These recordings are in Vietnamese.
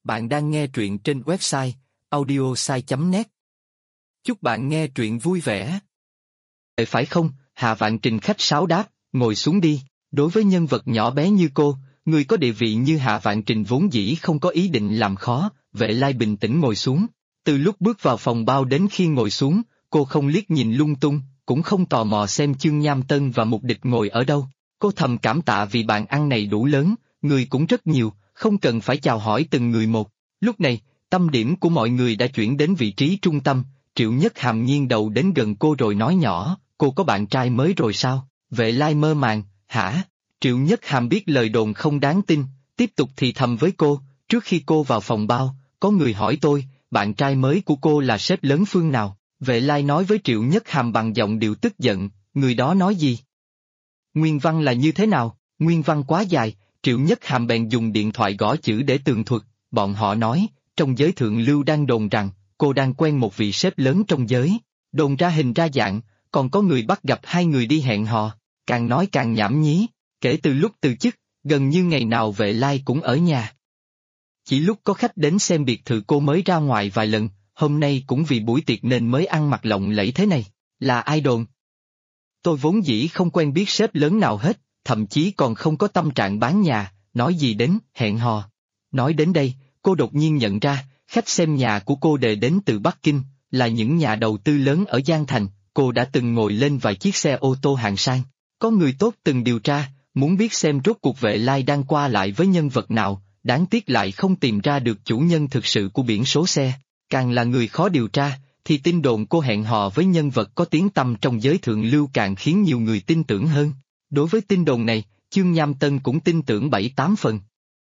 Bạn đang nghe truyện trên website audiosai.net. Chúc bạn nghe truyện vui vẻ. Phải không? Hà Vạn Trình khách sáo đáp, ngồi xuống đi. Đối với nhân vật nhỏ bé như cô, người có địa vị như Hà Vạn Trình vốn dĩ không có ý định làm khó. Vệ Lai bình tĩnh ngồi xuống. Từ lúc bước vào phòng bao đến khi ngồi xuống, cô không liếc nhìn lung tung, cũng không tò mò xem Chương Nham Tân và Mục Địch ngồi ở đâu. Cô thầm cảm tạ vì bàn ăn này đủ lớn, người cũng rất nhiều, không cần phải chào hỏi từng người một. Lúc này, tâm điểm của mọi người đã chuyển đến vị trí trung tâm. Triệu Nhất Hàm nghiêng đầu đến gần cô rồi nói nhỏ, cô có bạn trai mới rồi sao? Vệ Lai mơ màng, hả? Triệu Nhất Hàm biết lời đồn không đáng tin, tiếp tục thì thầm với cô, trước khi cô vào phòng bao, có người hỏi tôi, bạn trai mới của cô là sếp lớn phương nào? Vệ Lai nói với Triệu Nhất Hàm bằng giọng điệu tức giận, người đó nói gì? Nguyên văn là như thế nào? Nguyên văn quá dài, Triệu Nhất Hàm bèn dùng điện thoại gõ chữ để tường thuật, bọn họ nói, trong giới thượng lưu đang đồn rằng, cô đang quen một vị sếp lớn trong giới, đồn ra hình ra dạng, còn có người bắt gặp hai người đi hẹn hò, càng nói càng nhảm nhí, kể từ lúc từ chức, gần như ngày nào Vệ Lai cũng ở nhà. Chỉ lúc có khách đến xem biệt thự cô mới ra ngoài vài lần, hôm nay cũng vì buổi tiệc nên mới ăn mặc lộng lẫy thế này, là ai đồn? Tôi vốn dĩ không quen biết sếp lớn nào hết, thậm chí còn không có tâm trạng bán nhà, nói gì đến hẹn hò. Nói đến đây, cô đột nhiên nhận ra, khách xem nhà của cô đều đến từ Bắc Kinh, là những nhà đầu tư lớn ở Giang Thành, cô đã từng ngồi lên vài chiếc xe ô tô hạng sang. Có người tốt từng điều tra, muốn biết xem rốt cuộc Vệ Lai đang qua lại với nhân vật nào, đáng tiếc lại không tìm ra được chủ nhân thực sự của biển số xe. Càng là người khó điều tra, thì tin đồn cô hẹn hò với nhân vật có tiếng tăm trong giới thượng lưu càng khiến nhiều người tin tưởng hơn. Đối với tin đồn này, Chương Nham Tân cũng tin tưởng 7-8 phần.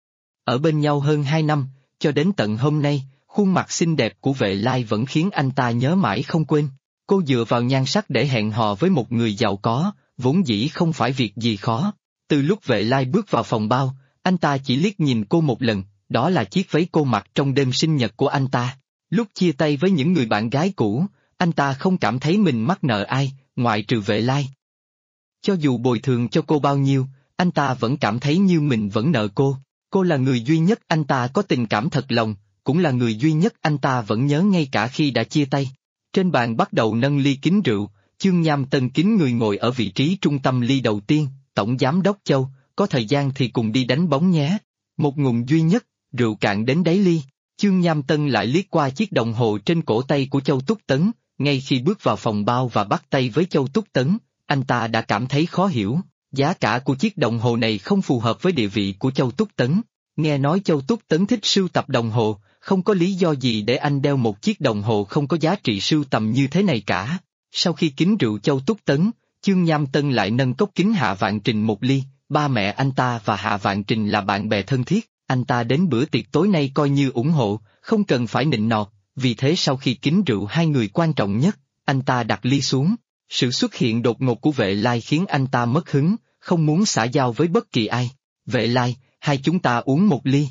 Ở bên nhau hơn 2 năm, cho đến tận hôm nay, khuôn mặt xinh đẹp của Vệ Lai vẫn khiến anh ta nhớ mãi không quên. Cô dựa vào nhan sắc để hẹn hò với một người giàu có, vốn dĩ không phải việc gì khó. Từ lúc Vệ Lai bước vào phòng bao, anh ta chỉ liếc nhìn cô một lần, đó là chiếc váy cô mặc trong đêm sinh nhật của anh ta. Lúc chia tay với những người bạn gái cũ, anh ta không cảm thấy mình mắc nợ ai, ngoại trừ Vệ Lai. Cho dù bồi thường cho cô bao nhiêu, anh ta vẫn cảm thấy như mình vẫn nợ cô. Cô là người duy nhất anh ta có tình cảm thật lòng, cũng là người duy nhất anh ta vẫn nhớ ngay cả khi đã chia tay. Trên bàn bắt đầu nâng ly kính rượu, Chương Nham Tân kính người ngồi ở vị trí trung tâm ly đầu tiên, Tổng Giám đốc Châu, có thời gian thì cùng đi đánh bóng nhé. Một ngụm duy nhất, rượu cạn đến đáy ly. Chương Nham Tân lại liếc qua chiếc đồng hồ trên cổ tay của Châu Túc Tấn, ngay khi bước vào phòng bao và bắt tay với Châu Túc Tấn, anh ta đã cảm thấy khó hiểu, giá cả của chiếc đồng hồ này không phù hợp với địa vị của Châu Túc Tấn. Nghe nói Châu Túc Tấn thích sưu tập đồng hồ, không có lý do gì để anh đeo một chiếc đồng hồ không có giá trị sưu tầm như thế này cả. Sau khi kính rượu Châu Túc Tấn, Chương Nham Tân lại nâng cốc kính Hạ Vạn Trình một ly, ba mẹ anh ta và Hạ Vạn Trình là bạn bè thân thiết. Anh ta đến bữa tiệc tối nay coi như ủng hộ, không cần phải nịnh nọt, vì thế sau khi kính rượu hai người quan trọng nhất, anh ta đặt ly xuống. Sự xuất hiện đột ngột của Vệ Lai khiến anh ta mất hứng, không muốn xã giao với bất kỳ ai. Vệ Lai, hai chúng ta uống một ly.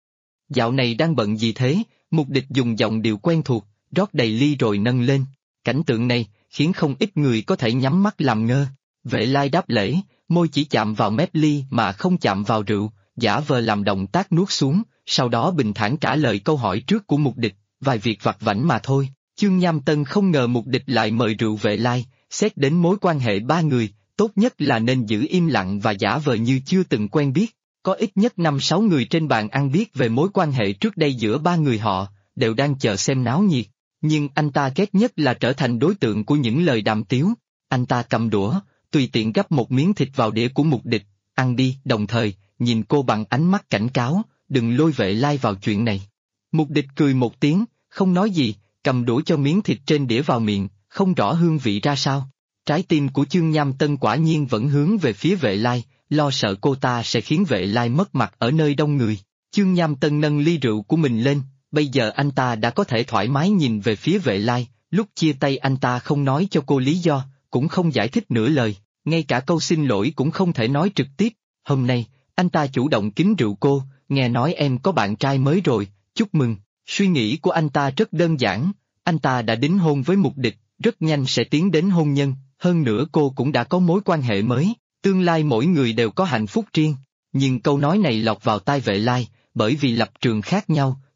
Dạo này đang bận gì thế? Mục Địch dùng giọng điệu quen thuộc, rót đầy ly rồi nâng lên. Cảnh tượng này khiến không ít người có thể nhắm mắt làm ngơ. Vệ Lai đáp lễ, môi chỉ chạm vào mép ly mà không chạm vào rượu, giả vờ làm động tác nuốt xuống, sau đó bình thản trả lời câu hỏi trước của Mục Địch, vài việc vặt vãnh mà thôi. Chương Nham Tân không ngờ Mục Địch lại mời rượu Vệ Lai, xét đến mối quan hệ ba người, tốt nhất là nên giữ im lặng và giả vờ như chưa từng quen biết. Có ít nhất 5-6 người trên bàn ăn biết về mối quan hệ trước đây giữa ba người họ, đều đang chờ xem náo nhiệt. Nhưng anh ta ghét nhất là trở thành đối tượng của những lời đàm tiếu. Anh ta cầm đũa, tùy tiện gắp một miếng thịt vào đĩa của Mục Địch, ăn đi, đồng thời nhìn cô bằng ánh mắt cảnh cáo, đừng lôi Vệ Lai vào chuyện này. Mục Địch cười một tiếng, không nói gì, cầm đũa cho miếng thịt trên đĩa vào miệng, không rõ hương vị ra sao. Trái tim của Chương Nham Tân quả nhiên vẫn hướng về phía Vệ Lai, lo sợ cô ta sẽ khiến Vệ Lai mất mặt ở nơi đông người. Chương Nham Tân nâng ly rượu của mình lên, bây giờ anh ta đã có thể thoải mái nhìn về phía Vệ Lai, lúc chia tay anh ta không nói cho cô lý do, cũng không giải thích nửa lời, ngay cả câu xin lỗi cũng không thể nói trực tiếp. Hôm nay, anh ta chủ động kính rượu cô, nghe nói em có bạn trai mới rồi, chúc mừng. Suy nghĩ của anh ta rất đơn giản, anh ta đã đính hôn với Mục Địch, rất nhanh sẽ tiến đến hôn nhân, hơn nữa cô cũng đã có mối quan hệ mới, tương lai mỗi người đều có hạnh phúc riêng. Nhưng câu nói này lọt vào tai Vệ Lai, bởi vì lập trường khác nhau,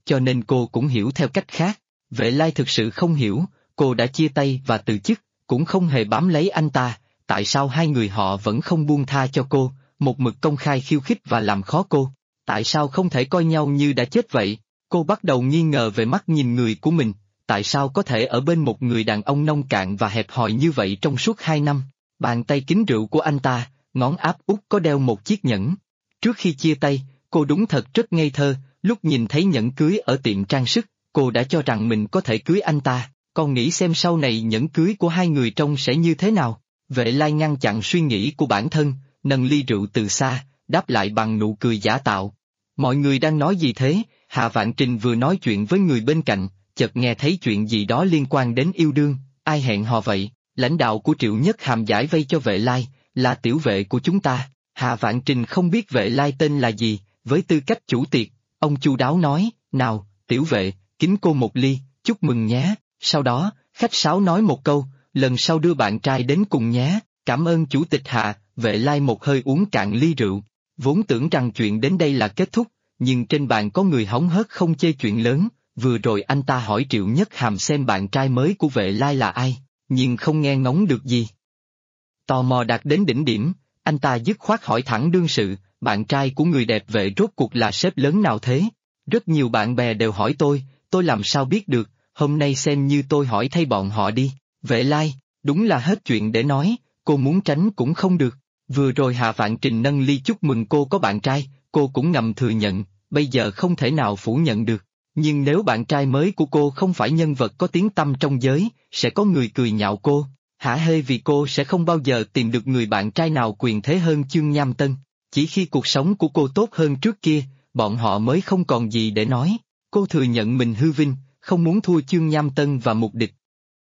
cho nên cô cũng hiểu theo cách khác. Vệ Lai thực sự không hiểu, cô đã chia tay và từ chức, cũng không hề bám lấy anh ta, tại sao hai người họ vẫn không buông tha cho cô, một mực công khai khiêu khích và làm khó cô. Tại sao không thể coi nhau như đã chết vậy? Cô bắt đầu nghi ngờ về mắt nhìn người của mình, tại sao có thể ở bên một người đàn ông nông cạn và hẹp hòi như vậy trong suốt 2 năm? Bàn tay kính rượu của anh ta, ngón áp út có đeo một chiếc nhẫn. Trước khi chia tay, cô đúng thật rất ngây thơ, lúc nhìn thấy nhẫn cưới ở tiệm trang sức, cô đã cho rằng mình có thể cưới anh ta, còn nghĩ xem sau này nhẫn cưới của hai người trông sẽ như thế nào. Vệ Lai ngăn chặn suy nghĩ của bản thân, nâng ly rượu từ xa, đáp lại bằng nụ cười giả tạo. Mọi người đang nói gì thế? Hạ Vạn Trình vừa nói chuyện với người bên cạnh, chợt nghe thấy chuyện gì đó liên quan đến yêu đương, ai hẹn hò vậy? Lãnh đạo của Triệu Nhất Hàm giải vây cho Vệ Lai, là tiểu vệ của chúng ta. Hạ Vạn Trình không biết Vệ Lai tên là gì, với tư cách chủ tiệc, ông chu đáo nói, nào, tiểu vệ, kính cô một ly, chúc mừng nhé. Sau đó, khách sáo nói một câu, lần sau đưa bạn trai đến cùng nhé, cảm ơn chủ tịch Hạ. Vệ Lai một hơi uống cạn ly rượu, vốn tưởng rằng chuyện đến đây là kết thúc, nhưng trên bàn có người hóng hớt không chê chuyện lớn, vừa rồi anh ta hỏi Triệu Nhất Hàm xem bạn trai mới của Vệ Lai là ai, nhưng không nghe ngóng được gì. Tò mò đạt đến đỉnh điểm, anh ta dứt khoát hỏi thẳng đương sự, bạn trai của người đẹp Vệ rốt cuộc là sếp lớn nào thế? Rất nhiều bạn bè đều hỏi tôi làm sao biết được, hôm nay xem như tôi hỏi thay bọn họ đi. Vệ Lai, đúng là hết chuyện để nói, cô muốn tránh cũng không được. Vừa rồi Hạ Vạn Trình nâng ly chúc mừng cô có bạn trai, cô cũng ngầm thừa nhận, bây giờ không thể nào phủ nhận được. Nhưng nếu bạn trai mới của cô không phải nhân vật có tiếng tăm trong giới, sẽ có người cười nhạo cô. Hả hê vì cô sẽ không bao giờ tìm được người bạn trai nào quyền thế hơn Chương Nham Tân. Chỉ khi cuộc sống của cô tốt hơn trước kia, bọn họ mới không còn gì để nói. Cô thừa nhận mình hư vinh, không muốn thua Chương Nham Tân và Mục Địch.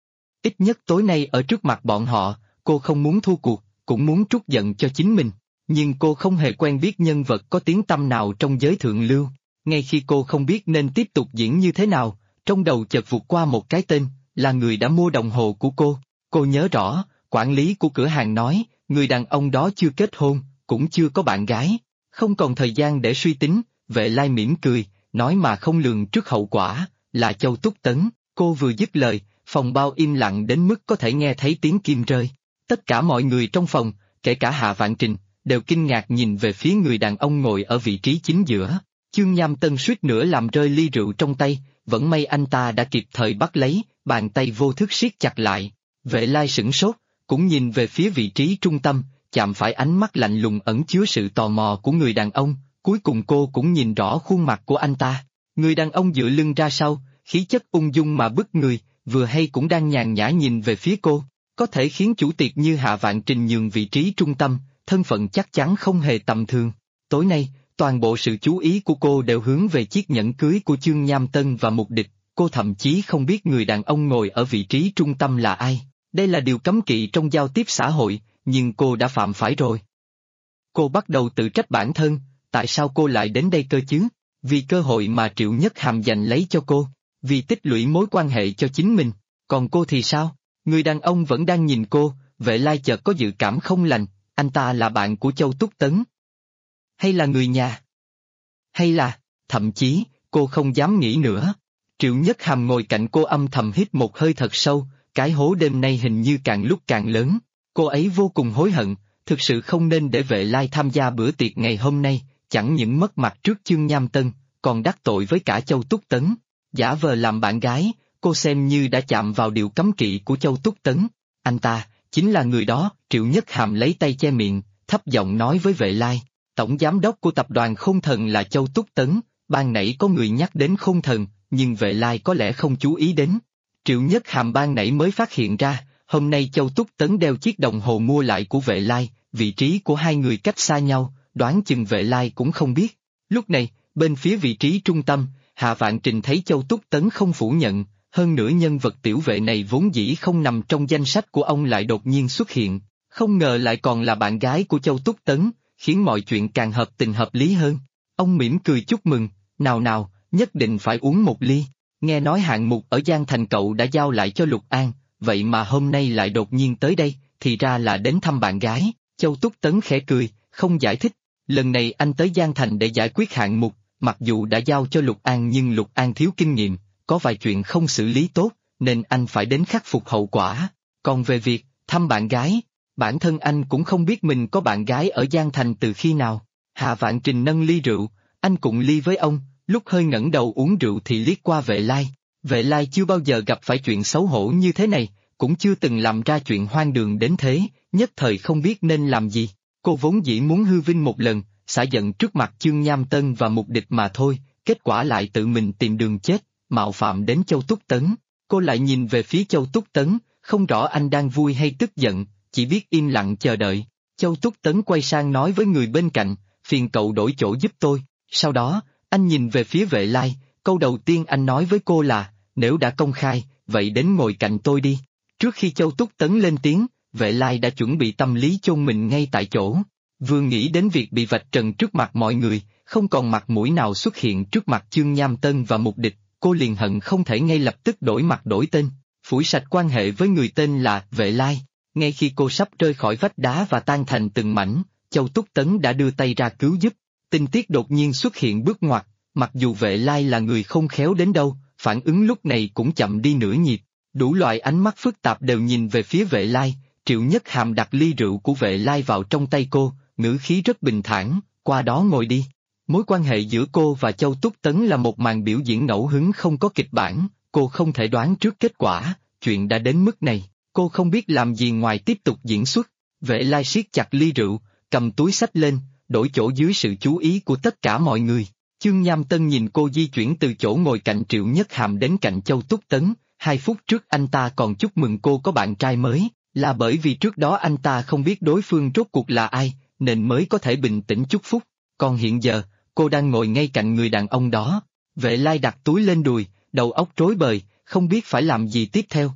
Ít nhất tối nay ở trước mặt bọn họ, cô không muốn thua cuộc, cũng muốn trút giận cho chính mình. Nhưng cô không hề quen biết nhân vật có tiếng tăm nào trong giới thượng lưu. Ngay khi cô không biết nên tiếp tục diễn như thế nào, trong đầu chợt vụt qua một cái tên, là người đã mua đồng hồ của cô. Cô nhớ rõ, quản lý của cửa hàng nói, người đàn ông đó chưa kết hôn, cũng chưa có bạn gái. Không còn thời gian để suy tính, Vệ Lai mỉm cười, nói mà không lường trước hậu quả, là Châu Túc Tấn. Cô vừa dứt lời, phòng bao im lặng đến mức có thể nghe thấy tiếng kim rơi. Tất cả mọi người trong phòng, kể cả Hạ Vạn Trình, đều kinh ngạc nhìn về phía người đàn ông ngồi ở vị trí chính giữa. Chương Nham Tân suýt nữa làm rơi ly rượu trong tay, vẫn may anh ta đã kịp thời bắt lấy, bàn tay vô thức siết chặt lại. Vệ Lai sửng sốt, cũng nhìn về phía vị trí trung tâm, chạm phải ánh mắt lạnh lùng ẩn chứa sự tò mò của người đàn ông, cuối cùng cô cũng nhìn rõ khuôn mặt của anh ta. Người đàn ông dựa lưng ra sau, khí chất ung dung mà bức người, vừa hay cũng đang nhàn nhã nhìn về phía cô. Có thể khiến chủ tiệc như Hạ Vạn Trình nhường vị trí trung tâm, thân phận chắc chắn không hề tầm thường. Tối nay, toàn bộ sự chú ý của cô đều hướng về chiếc nhẫn cưới của Chương Nham Tân và Mục Địch, cô thậm chí không biết người đàn ông ngồi ở vị trí trung tâm là ai. Đây là điều cấm kỵ trong giao tiếp xã hội, nhưng cô đã phạm phải rồi. Cô bắt đầu tự trách bản thân, tại sao cô lại đến đây cơ chứ? Vì cơ hội mà Triệu Nhất Hàm giành lấy cho cô, vì tích lũy mối quan hệ cho chính mình, còn cô thì sao? Người đàn ông vẫn đang nhìn cô, Vệ Lai chợt có dự cảm không lành, anh ta là bạn của Châu Túc Tấn. Hay là người nhà? Hay là, thậm chí, cô không dám nghĩ nữa. Triệu Nhất Hàm ngồi cạnh cô âm thầm hít một hơi thật sâu, cái hố đêm nay hình như càng lúc càng lớn. Cô ấy vô cùng hối hận, thực sự không nên để Vệ Lai tham gia bữa tiệc ngày hôm nay, chẳng những mất mặt trước Chương Nham Tân, còn đắc tội với cả Châu Túc Tấn. Giả vờ làm bạn gái, cô xem như đã chạm vào điều cấm kỵ của Châu Túc Tấn. Anh ta, chính là người đó. Triệu Nhất Hàm lấy tay che miệng, thấp giọng nói với Vệ Lai, tổng giám đốc của tập đoàn Khôn Thần là Châu Túc Tấn, ban nãy có người nhắc đến Khôn Thần, nhưng Vệ Lai có lẽ không chú ý đến. Triệu Nhất Hàm ban nãy mới phát hiện ra, hôm nay Châu Túc Tấn đeo chiếc đồng hồ mua lại của Vệ Lai, vị trí của hai người cách xa nhau, đoán chừng Vệ Lai cũng không biết. Lúc này, bên phía vị trí trung tâm, Hạ Vạn Trình thấy Châu Túc Tấn không phủ nhận, hơn nữa nhân vật tiểu vệ này vốn dĩ không nằm trong danh sách của ông lại đột nhiên xuất hiện, không ngờ lại còn là bạn gái của Châu Túc Tấn, khiến mọi chuyện càng hợp tình hợp lý hơn. Ông mỉm cười chúc mừng, nào nào, nhất định phải uống một ly. Nghe nói hạng mục ở Giang Thành cậu đã giao lại cho Lục An, vậy mà hôm nay lại đột nhiên tới đây, thì ra là đến thăm bạn gái. Châu Túc Tấn khẽ cười, không giải thích, lần này anh tới Giang Thành để giải quyết hạng mục, mặc dù đã giao cho Lục An nhưng Lục An thiếu kinh nghiệm, có vài chuyện không xử lý tốt, nên anh phải đến khắc phục hậu quả. Còn về việc thăm bạn gái, bản thân anh cũng không biết mình có bạn gái ở Giang Thành từ khi nào. Hạ Vạn Trình nâng ly rượu, anh cũng ly với ông, lúc hơi ngẩng đầu uống rượu thì liếc qua Vệ Lai. Vệ Lai chưa bao giờ gặp phải chuyện xấu hổ như thế này, cũng chưa từng làm ra chuyện hoang đường đến thế, nhất thời không biết nên làm gì. Cô vốn dĩ muốn hư vinh một lần, xả giận trước mặt Chương Nham Tân và Mục Địch mà thôi, kết quả lại tự mình tìm đường chết, mạo phạm đến Châu Túc Tấn. Cô lại nhìn về phía Châu Túc Tấn, không rõ anh đang vui hay tức giận, chỉ biết im lặng chờ đợi. Châu Túc Tấn quay sang nói với người bên cạnh, phiền cậu đổi chỗ giúp tôi. Sau đó, anh nhìn về phía Vệ Lai, câu đầu tiên anh nói với cô là, nếu đã công khai, vậy đến ngồi cạnh tôi đi. Trước khi Châu Túc Tấn lên tiếng, Vệ Lai đã chuẩn bị tâm lý chôn mình ngay tại chỗ. Vừa nghĩ đến việc bị vạch trần trước mặt mọi người, không còn mặt mũi nào xuất hiện trước mặt Chương Nham Tân và Mục Địch, cô liền hận không thể ngay lập tức đổi mặt đổi tên, phủi sạch quan hệ với người tên là Vệ Lai. Ngay khi cô sắp rơi khỏi vách đá và tan thành từng mảnh, Châu Túc Tấn đã đưa tay ra cứu giúp. Tình tiết đột nhiên xuất hiện bước ngoặt, mặc dù Vệ Lai là người không khéo đến đâu, phản ứng lúc này cũng chậm đi nửa nhịp. Đủ loại ánh mắt phức tạp đều nhìn về phía Vệ Lai. Triệu Nhất Hàm đặt ly rượu của Vệ Lai vào trong tay cô, ngữ khí rất bình thản, qua đó ngồi đi. Mối quan hệ giữa cô và Châu Túc Tấn là một màn biểu diễn ngẫu hứng không có kịch bản, cô không thể đoán trước kết quả, chuyện đã đến mức này, cô không biết làm gì ngoài tiếp tục diễn xuất. Vệ Lai siết chặt ly rượu, cầm túi xách lên, đổi chỗ dưới sự chú ý của tất cả mọi người. Chương Nham Tân nhìn cô di chuyển từ chỗ ngồi cạnh Triệu Nhất Hàm đến cạnh Châu Túc Tấn, 2 phút trước anh ta còn chúc mừng cô có bạn trai mới, là bởi vì trước đó anh ta không biết đối phương rốt cuộc là ai, nên mới có thể bình tĩnh chúc phúc, còn hiện giờ, cô đang ngồi ngay cạnh người đàn ông đó. Vệ Lai đặt túi lên đùi, đầu óc rối bời, không biết phải làm gì tiếp theo.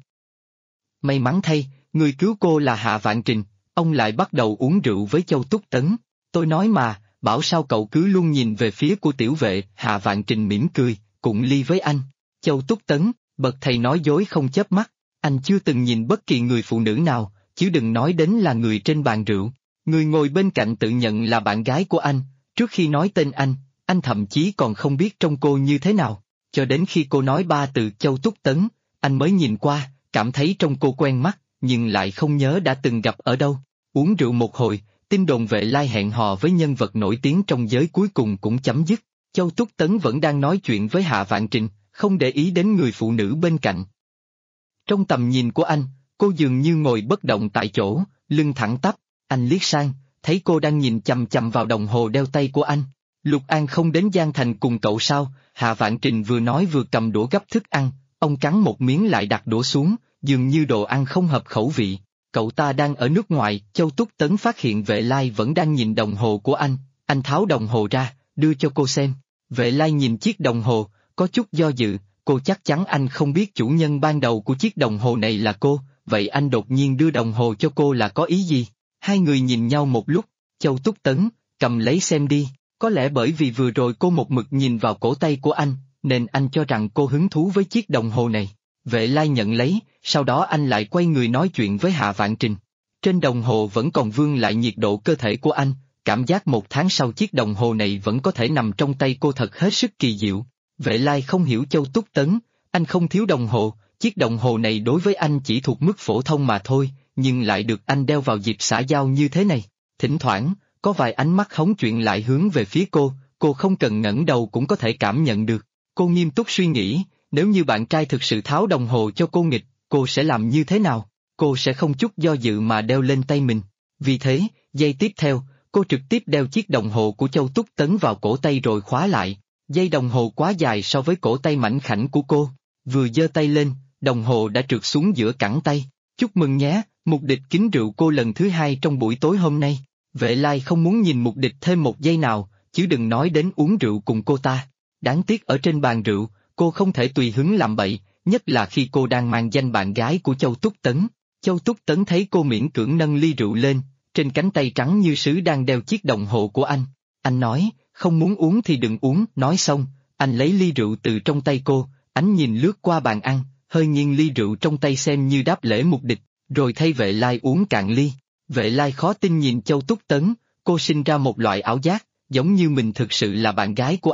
May mắn thay, người cứu cô là Hạ Vạn Trình, ông lại bắt đầu uống rượu với Châu Túc Tấn. Tôi nói mà, bảo sao cậu cứ luôn nhìn về phía của tiểu vệ. Hạ Vạn Trình mỉm cười, cũng ly với anh. Châu Túc Tấn, bậc thầy nói dối không chớp mắt, anh chưa từng nhìn bất kỳ người phụ nữ nào, chứ đừng nói đến là người trên bàn rượu. Người ngồi bên cạnh tự nhận là bạn gái của anh, trước khi nói tên anh thậm chí còn không biết trông cô như thế nào, cho đến khi cô nói 3 từ Châu Túc Tấn, anh mới nhìn qua, cảm thấy trông cô quen mắt, nhưng lại không nhớ đã từng gặp ở đâu. Uống rượu một hồi, tin đồn Vệ Lai hẹn hò với nhân vật nổi tiếng trong giới cuối cùng cũng chấm dứt. Châu Túc Tấn vẫn đang nói chuyện với Hạ Vạn Trình, không để ý đến người phụ nữ bên cạnh. Trong tầm nhìn của anh, cô dường như ngồi bất động tại chỗ, lưng thẳng tắp, anh liếc sang, thấy cô đang nhìn chằm chằm vào đồng hồ đeo tay của anh. Lục An không đến Giang Thành cùng cậu sao? Hạ Vạn Trình vừa nói vừa cầm đũa gắp thức ăn, ông cắn một miếng lại đặt đũa xuống, dường như đồ ăn không hợp khẩu vị. Cậu ta đang ở nước ngoài. Châu Túc Tấn phát hiện Vệ Lai vẫn đang nhìn đồng hồ của anh tháo đồng hồ ra, đưa cho cô xem. Vệ Lai nhìn chiếc đồng hồ, có chút do dự, cô chắc chắn anh không biết chủ nhân ban đầu của chiếc đồng hồ này là cô, vậy anh đột nhiên đưa đồng hồ cho cô là có ý gì? Hai người nhìn nhau một lúc, Châu Túc Tấn, cầm lấy xem đi, có lẽ bởi vì vừa rồi cô một mực nhìn vào cổ tay của anh, nên anh cho rằng cô hứng thú với chiếc đồng hồ này. Vệ Lai nhận lấy, sau đó anh lại quay người nói chuyện với Hạ Vạn Trình. Trên đồng hồ vẫn còn vương lại nhiệt độ cơ thể của anh, cảm giác 1 tháng sau chiếc đồng hồ này vẫn có thể nằm trong tay cô thật hết sức kỳ diệu. Vệ Lai không hiểu Châu Túc Tấn, anh không thiếu đồng hồ, chiếc đồng hồ này đối với anh chỉ thuộc mức phổ thông mà thôi, nhưng lại được anh đeo vào dịp xã giao như thế này. Thỉnh thoảng, có vài ánh mắt hóng chuyện lại hướng về phía cô không cần ngẩng đầu cũng có thể cảm nhận được. Cô nghiêm túc suy nghĩ, nếu như bạn trai thực sự tháo đồng hồ cho cô nghịch, cô sẽ làm như thế nào? Cô sẽ không chút do dự mà đeo lên tay mình. Vì thế, giây tiếp theo, cô trực tiếp đeo chiếc đồng hồ của Châu Túc Tấn vào cổ tay rồi khóa lại. Dây đồng hồ quá dài so với cổ tay mảnh khảnh của cô. Vừa giơ tay lên, đồng hồ đã trượt xuống giữa cẳng tay. Chúc mừng nhé, Mục Địch kính rượu cô lần thứ 2 trong buổi tối hôm nay. Vệ Lai không muốn nhìn Mục Địch thêm một giây nào, chứ đừng nói đến uống rượu cùng cô ta. Đáng tiếc ở trên bàn rượu, cô không thể tùy hứng làm bậy, nhất là khi cô đang mang danh bạn gái của Châu Túc Tấn. Châu Túc Tấn thấy cô miễn cưỡng nâng ly rượu lên, trên cánh tay trắng như sứ đang đeo chiếc đồng hồ của anh. Anh nói, không muốn uống thì đừng uống. Nói xong, anh lấy ly rượu từ trong tay cô, ánh nhìn lướt qua bàn ăn, hơi nghiêng ly rượu trong tay xem như đáp lễ Mục Địch, rồi thay Vệ Lai uống cạn ly. Vệ Lai khó tin nhìn Châu Túc Tấn, cô sinh ra một loại ảo giác, giống như mình thực sự là bạn gái của anh,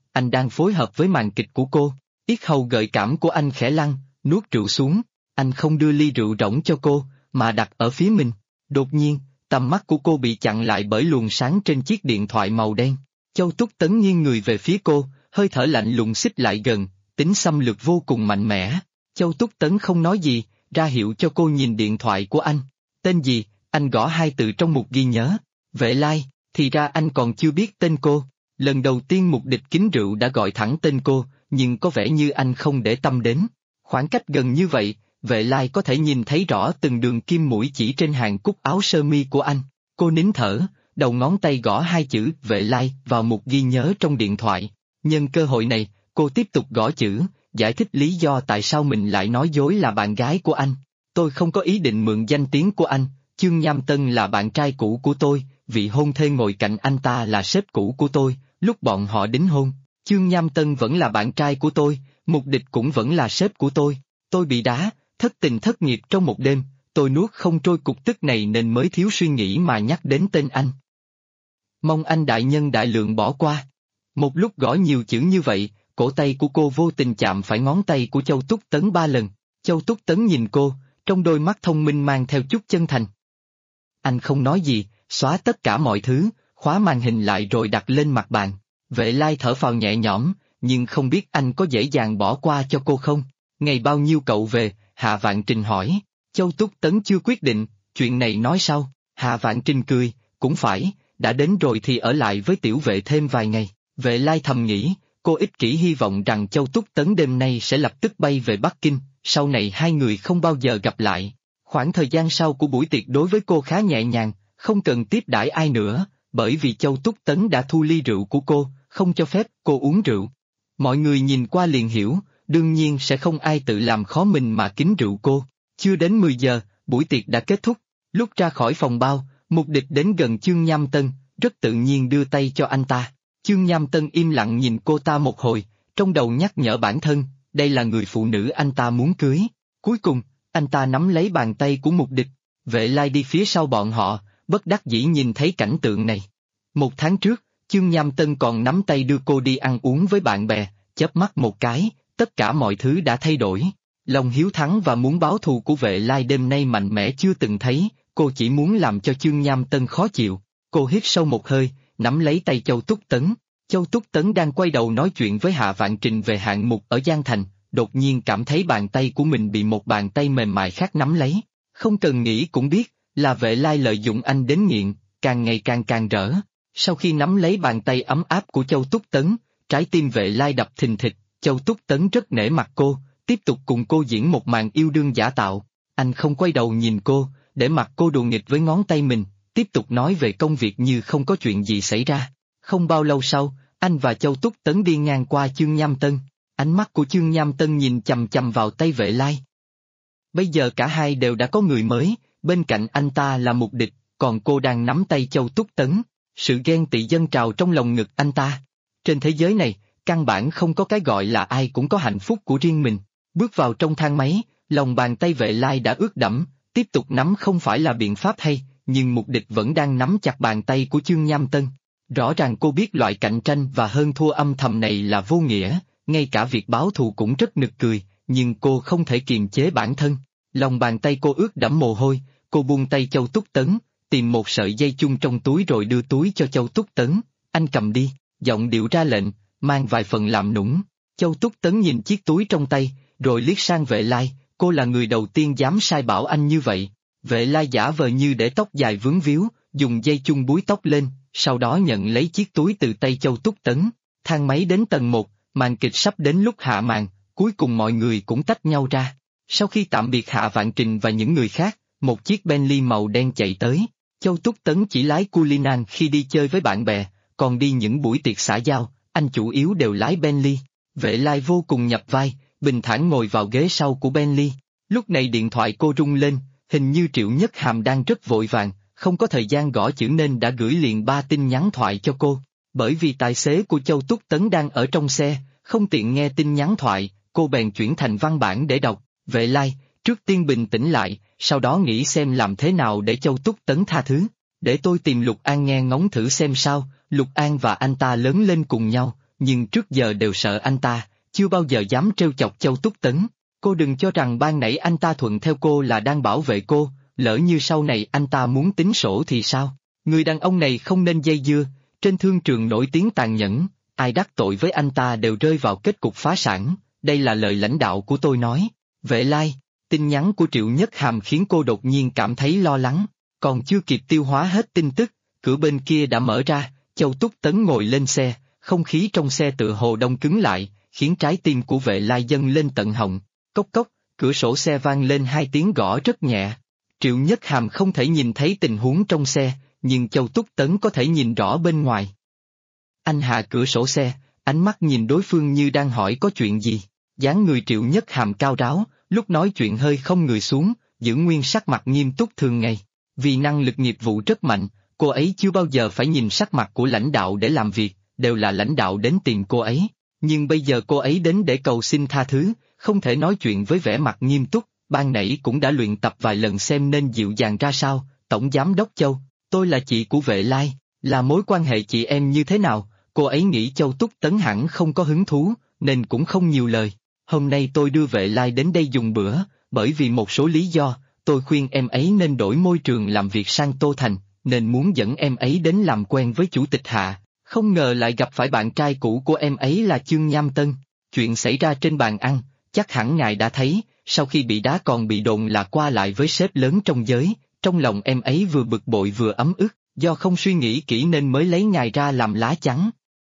anh đang phối hợp với màn kịch của cô. Yết hầu gợi cảm của anh khẽ lăn, nuốt rượu xuống, anh không đưa ly rượu rỗng cho cô, mà đặt ở phía mình. Đột nhiên, tầm mắt của cô bị chặn lại bởi luồng sáng trên chiếc điện thoại màu đen. Châu Túc Tấn nghiêng người về phía cô, hơi thở lạnh lùng xích lại gần, tính xâm lược vô cùng mạnh mẽ. Châu Túc Tấn không nói gì, ra hiệu cho cô nhìn điện thoại của anh. Tên gì? Anh gõ 2 từ trong mục ghi nhớ. Vệ Lai, thì ra anh còn chưa biết tên cô. Lần đầu tiên Mục Địch kính rượu đã gọi thẳng tên cô, nhưng có vẻ như anh không để tâm đến. Khoảng cách gần như vậy, Vệ Lai có thể nhìn thấy rõ từng đường kim mũi chỉ trên hàng cúc áo sơ mi của anh. Cô nín thở, đầu ngón tay gõ 2 chữ Vệ Lai vào mục ghi nhớ trong điện thoại. Nhân cơ hội này, cô tiếp tục gõ chữ, giải thích lý do tại sao mình lại nói dối là bạn gái của anh. Tôi không có ý định mượn danh tiếng của anh, Chương Nham Tân là bạn trai cũ của tôi, vị hôn thê ngồi cạnh anh ta là sếp cũ của tôi, lúc bọn họ đính hôn. Chương Nham Tân vẫn là bạn trai của tôi, Mục Địch cũng vẫn là sếp của tôi bị đá, thất tình thất nghiệp trong một đêm, tôi nuốt không trôi cục tức này nên mới thiếu suy nghĩ mà nhắc đến tên anh. Mong anh đại nhân đại lượng bỏ qua. Một lúc gõ nhiều chữ như vậy, cổ tay của cô vô tình chạm phải ngón tay của Châu Túc Tấn 3 lần. Châu Túc Tấn nhìn cô, trong đôi mắt thông minh mang theo chút chân thành. Anh không nói gì, xóa tất cả mọi thứ, khóa màn hình lại rồi đặt lên mặt bàn. Vệ Lai thở phào nhẹ nhõm, nhưng không biết anh có dễ dàng bỏ qua cho cô không? Ngày bao nhiêu cậu về? Hạ Vạn Trình hỏi. Châu Túc Tấn chưa quyết định, chuyện này nói sau. Hạ Vạn Trình cười, cũng phải, đã đến rồi thì ở lại với tiểu vệ thêm vài ngày. Vệ Lai thầm nghĩ, cô ích kỷ hy vọng rằng Châu Túc Tấn đêm nay sẽ lập tức bay về Bắc Kinh, sau này hai người không bao giờ gặp lại. Khoảng thời gian sau của buổi tiệc đối với cô khá nhẹ nhàng, không cần tiếp đãi ai nữa, bởi vì Châu Túc Tấn đã thu ly rượu của cô, không cho phép cô uống rượu. Mọi người nhìn qua liền hiểu, đương nhiên sẽ không ai tự làm khó mình mà kính rượu cô. Chưa đến 10 giờ, buổi tiệc đã kết thúc. Lúc ra khỏi phòng bao, Mục Địch đến gần Chương Nham Tân, rất tự nhiên đưa tay cho anh ta. Chương Nham Tân im lặng nhìn cô ta một hồi, trong đầu nhắc nhở bản thân, đây là người phụ nữ anh ta muốn cưới. Cuối cùng, anh ta nắm lấy bàn tay của Mục Địch. Vệ Lai đi phía sau bọn họ, bất đắc dĩ nhìn thấy cảnh tượng này. 1 tháng trước, Chương Nham Tân còn nắm tay đưa cô đi ăn uống với bạn bè, chớp mắt một cái, tất cả mọi thứ đã thay đổi. Lòng hiếu thắng và muốn báo thù của Vệ Lai đêm nay mạnh mẽ chưa từng thấy, cô chỉ muốn làm cho Chương Nham Tân khó chịu. Cô hít sâu một hơi, nắm lấy tay Châu Túc Tấn. Châu Túc Tấn đang quay đầu nói chuyện với Hạ Vạn Trình về hạng mục ở Giang Thành, đột nhiên cảm thấy bàn tay của mình bị một bàn tay mềm mại khác nắm lấy. Không cần nghĩ cũng biết, là Vệ Lai lợi dụng anh đến nghiện, càng ngày càng rỡ. Sau khi nắm lấy bàn tay ấm áp của Châu Túc Tấn, trái tim Vệ Lai đập thình thịch, Châu Túc Tấn rất nể mặt cô, tiếp tục cùng cô diễn một màn yêu đương giả tạo. Anh không quay đầu nhìn cô, để mặc cô đùa nghịch với ngón tay mình, tiếp tục nói về công việc như không có chuyện gì xảy ra. Không bao lâu sau, anh và Châu Túc Tấn đi ngang qua Chương Nham Tân. Ánh mắt của Chương Nham Tân nhìn chằm chằm vào tay Vệ Lai. Bây giờ cả hai đều đã có người mới, bên cạnh anh ta là Mục Địch, còn cô đang nắm tay Châu Túc Tấn. Sự ghen tị dâng trào trong lòng ngực anh ta. Trên thế giới này, căn bản không có cái gọi là ai cũng có hạnh phúc của riêng mình. Bước vào trong thang máy, lòng bàn tay Vệ Lai đã ướt đẫm, tiếp tục nắm không phải là biện pháp hay, nhưng Mục Địch vẫn đang nắm chặt bàn tay của Chương Nham Tân. Rõ ràng cô biết loại cạnh tranh và hơn thua âm thầm này là vô nghĩa, ngay cả việc báo thù cũng rất nực cười, nhưng cô không thể kiềm chế bản thân. Lòng bàn tay cô ướt đẫm mồ hôi, cô buông tay Châu Túc Tấn, tìm một sợi dây chun trong túi rồi đưa túi cho Châu Túc Tấn. Anh cầm đi, giọng điệu ra lệnh, mang vài phần làm nũng. Châu Túc Tấn nhìn chiếc túi trong tay, rồi liếc sang Vệ Lai, cô là người đầu tiên dám sai bảo anh như vậy. Vệ Lai giả vờ như để tóc dài vướng víu, dùng dây chun búi tóc lên, sau đó nhận lấy chiếc túi từ tay Châu Túc Tấn. Thang máy đến tầng 1, màn kịch sắp đến lúc hạ màn, cuối cùng mọi người cũng tách nhau ra. Sau khi tạm biệt Hạ Vạn Trình và những người khác, một chiếc Bentley màu đen chạy tới. Châu Túc Tấn chỉ lái Cullinan khi đi chơi với bạn bè, còn đi những buổi tiệc xã giao, anh chủ yếu đều lái Bentley. Vệ Lai vô cùng nhập vai, bình thản ngồi vào ghế sau của Bentley. Lúc này điện thoại cô rung lên, hình như Triệu Nhất Hàm đang rất vội vàng, không có thời gian gõ chữ nên đã gửi liền 3 tin nhắn thoại cho cô. Bởi vì tài xế của Châu Túc Tấn đang ở trong xe, không tiện nghe tin nhắn thoại, cô bèn chuyển thành văn bản để đọc. Vệ Lai, trước tiên bình tĩnh lại, sau đó nghĩ xem làm thế nào để Châu Túc Tấn tha thứ. Để tôi tìm Lục An nghe ngóng thử xem sao. Lục An và anh ta lớn lên cùng nhau, nhưng trước giờ đều sợ anh ta, chưa bao giờ dám trêu chọc Châu Túc Tấn. Cô đừng cho rằng ban nãy anh ta thuận theo cô là đang bảo vệ cô, lỡ như sau này anh ta muốn tính sổ thì sao? Người đàn ông này không nên dây dưa, trên thương trường nổi tiếng tàn nhẫn, ai đắc tội với anh ta đều rơi vào kết cục phá sản, đây là lời lãnh đạo của tôi nói. Vệ Lai, tin nhắn của Triệu Nhất Hàm khiến cô đột nhiên cảm thấy lo lắng, còn chưa kịp tiêu hóa hết tin tức, cửa bên kia đã mở ra, Châu Túc Tấn ngồi lên xe, không khí trong xe tựa hồ đông cứng lại, khiến trái tim của Vệ Lai dâng lên tận họng. Cốc cốc, cửa sổ xe vang lên 2 tiếng gõ rất nhẹ. Triệu Nhất Hàm không thể nhìn thấy tình huống trong xe, nhưng Châu Túc Tấn có thể nhìn rõ bên ngoài. Anh hạ cửa sổ xe, ánh mắt nhìn đối phương như đang hỏi có chuyện gì. Dáng người Triệu Nhất Hàm cao ráo, lúc nói chuyện hơi không người xuống, giữ nguyên sắc mặt nghiêm túc thường ngày. Vì năng lực nghiệp vụ rất mạnh, cô ấy chưa bao giờ phải nhìn sắc mặt của lãnh đạo để làm việc, đều là lãnh đạo đến tìm cô ấy. Nhưng bây giờ cô ấy đến để cầu xin tha thứ, không thể nói chuyện với vẻ mặt nghiêm túc, ban nãy cũng đã luyện tập vài lần xem nên dịu dàng ra sao. Tổng Giám đốc Châu, tôi là chị của Vệ Lai, là mối quan hệ chị em như thế nào? Cô ấy nghĩ Châu Túc Tấn hẳn không có hứng thú, nên cũng không nhiều lời. Hôm nay tôi đưa Vệ Lai đến đây dùng bữa, bởi vì một số lý do, tôi khuyên em ấy nên đổi môi trường làm việc sang Tô Thành, nên muốn dẫn em ấy đến làm quen với chủ tịch Hạ. Không ngờ lại gặp phải bạn trai cũ của em ấy là Chương Nham Tân. Chuyện xảy ra trên bàn ăn, chắc hẳn ngài đã thấy, sau khi bị đá còn bị đồn là qua lại với sếp lớn trong giới, trong lòng em ấy vừa bực bội vừa ấm ức, do không suy nghĩ kỹ nên mới lấy ngài ra làm lá chắn.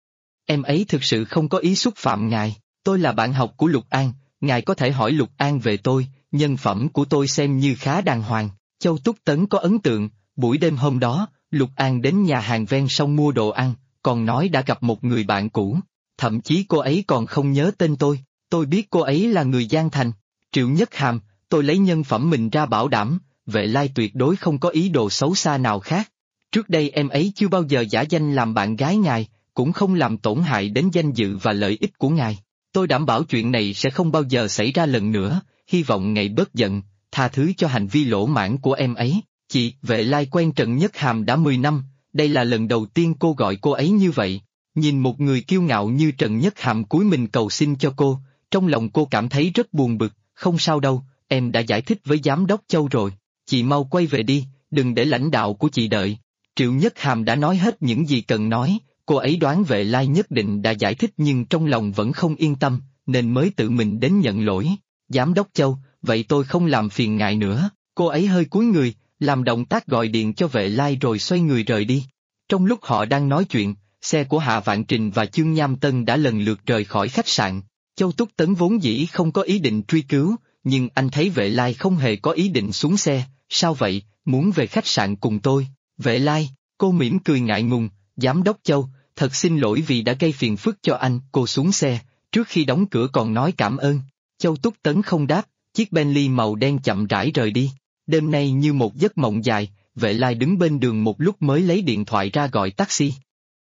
Em ấy thực sự không có ý xúc phạm ngài, tôi là bạn học của Lục An, ngài có thể hỏi Lục An về tôi, nhân phẩm của tôi xem như khá đàng hoàng. Châu Túc Tấn có ấn tượng, buổi đêm hôm đó, Lục An đến nhà hàng ven sông mua đồ ăn, còn nói đã gặp một người bạn cũ, thậm chí cô ấy còn không nhớ tên tôi biết cô ấy là người Giang Thành. Triệu Nhất Hàm, tôi lấy nhân phẩm mình ra bảo đảm, Vệ Lai tuyệt đối không có ý đồ xấu xa nào khác. Trước đây em ấy chưa bao giờ giả danh làm bạn gái ngài, cũng không làm tổn hại đến danh dự và lợi ích của ngài. Tôi đảm bảo chuyện này sẽ không bao giờ xảy ra lần nữa, hy vọng ngài bớt giận, tha thứ cho hành vi lỗ mãn của em ấy. Chị, Vệ Lai quen Trần Nhất Hàm đã 10 năm, đây là lần đầu tiên cô gọi cô ấy như vậy. Nhìn một người kiêu ngạo như Trần Nhất Hàm cúi mình cầu xin cho cô, trong lòng cô cảm thấy rất buồn bực. Không sao đâu, em đã giải thích với Giám đốc Châu rồi, chị mau quay về đi, đừng để lãnh đạo của chị đợi. Triệu Nhất Hàm đã nói hết những gì cần nói, cô ấy đoán Vệ Lai nhất định đã giải thích nhưng trong lòng vẫn không yên tâm, nên mới tự mình đến nhận lỗi. Giám đốc Châu, vậy tôi không làm phiền ngài nữa. Cô ấy hơi cúi người, làm động tác gọi điện cho Vệ Lai rồi xoay người rời đi. Trong lúc họ đang nói chuyện, xe của Hạ Vạn Trình và Chương Nham Tân đã lần lượt rời khỏi khách sạn. Châu Túc Tấn vốn dĩ không có ý định truy cứu, nhưng anh thấy Vệ Lai không hề có ý định xuống xe. Sao vậy, muốn về khách sạn cùng tôi? Vệ Lai, cô mỉm cười ngại ngùng, Giám đốc Châu, thật xin lỗi vì đã gây phiền phức cho anh. Cô xuống xe, trước khi đóng cửa còn nói cảm ơn. Châu Túc Tấn không đáp, chiếc Bentley màu đen chậm rãi rời đi. Đêm nay như một giấc mộng dài, Vệ Lai đứng bên đường một lúc mới lấy điện thoại ra gọi taxi.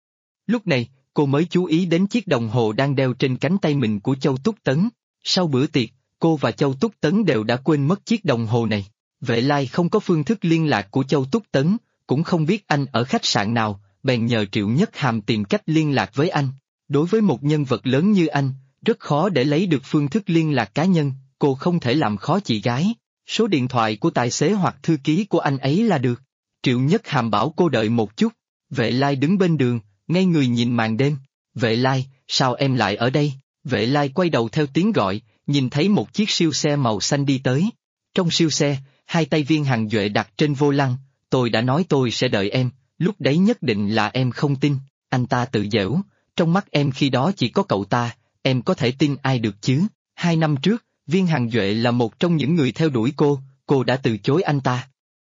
Lúc này, cô mới chú ý đến chiếc đồng hồ đang đeo trên cánh tay mình của Châu Túc Tấn. Sau bữa tiệc, cô và Châu Túc Tấn đều đã quên mất chiếc đồng hồ này. Vệ Lai không có phương thức liên lạc của Châu Túc Tấn, cũng không biết anh ở khách sạn nào, bèn nhờ Triệu Nhất Hàm tìm cách liên lạc với anh. Đối với một nhân vật lớn như anh, rất khó để lấy được phương thức liên lạc cá nhân, cô không thể làm khó chị gái. Số điện thoại của tài xế hoặc thư ký của anh ấy là được. Triệu Nhất Hàm bảo cô đợi một chút. Vệ Lai đứng bên đường, ngay người nhìn màn đêm. Vệ Lai, sao em lại ở đây? Vệ Lai quay đầu theo tiếng gọi, nhìn thấy một chiếc siêu xe màu xanh đi tới. Trong siêu xe, hai tay Viên Hằng Duệ đặt trên vô lăng. Tôi đã nói tôi sẽ đợi em, lúc đấy nhất định là em không tin. Anh ta tự giễu, trong mắt em khi đó chỉ có cậu ta, em có thể tin ai được chứ? 2 năm trước, Viên Hằng Duệ là một trong những người theo đuổi cô đã từ chối anh ta.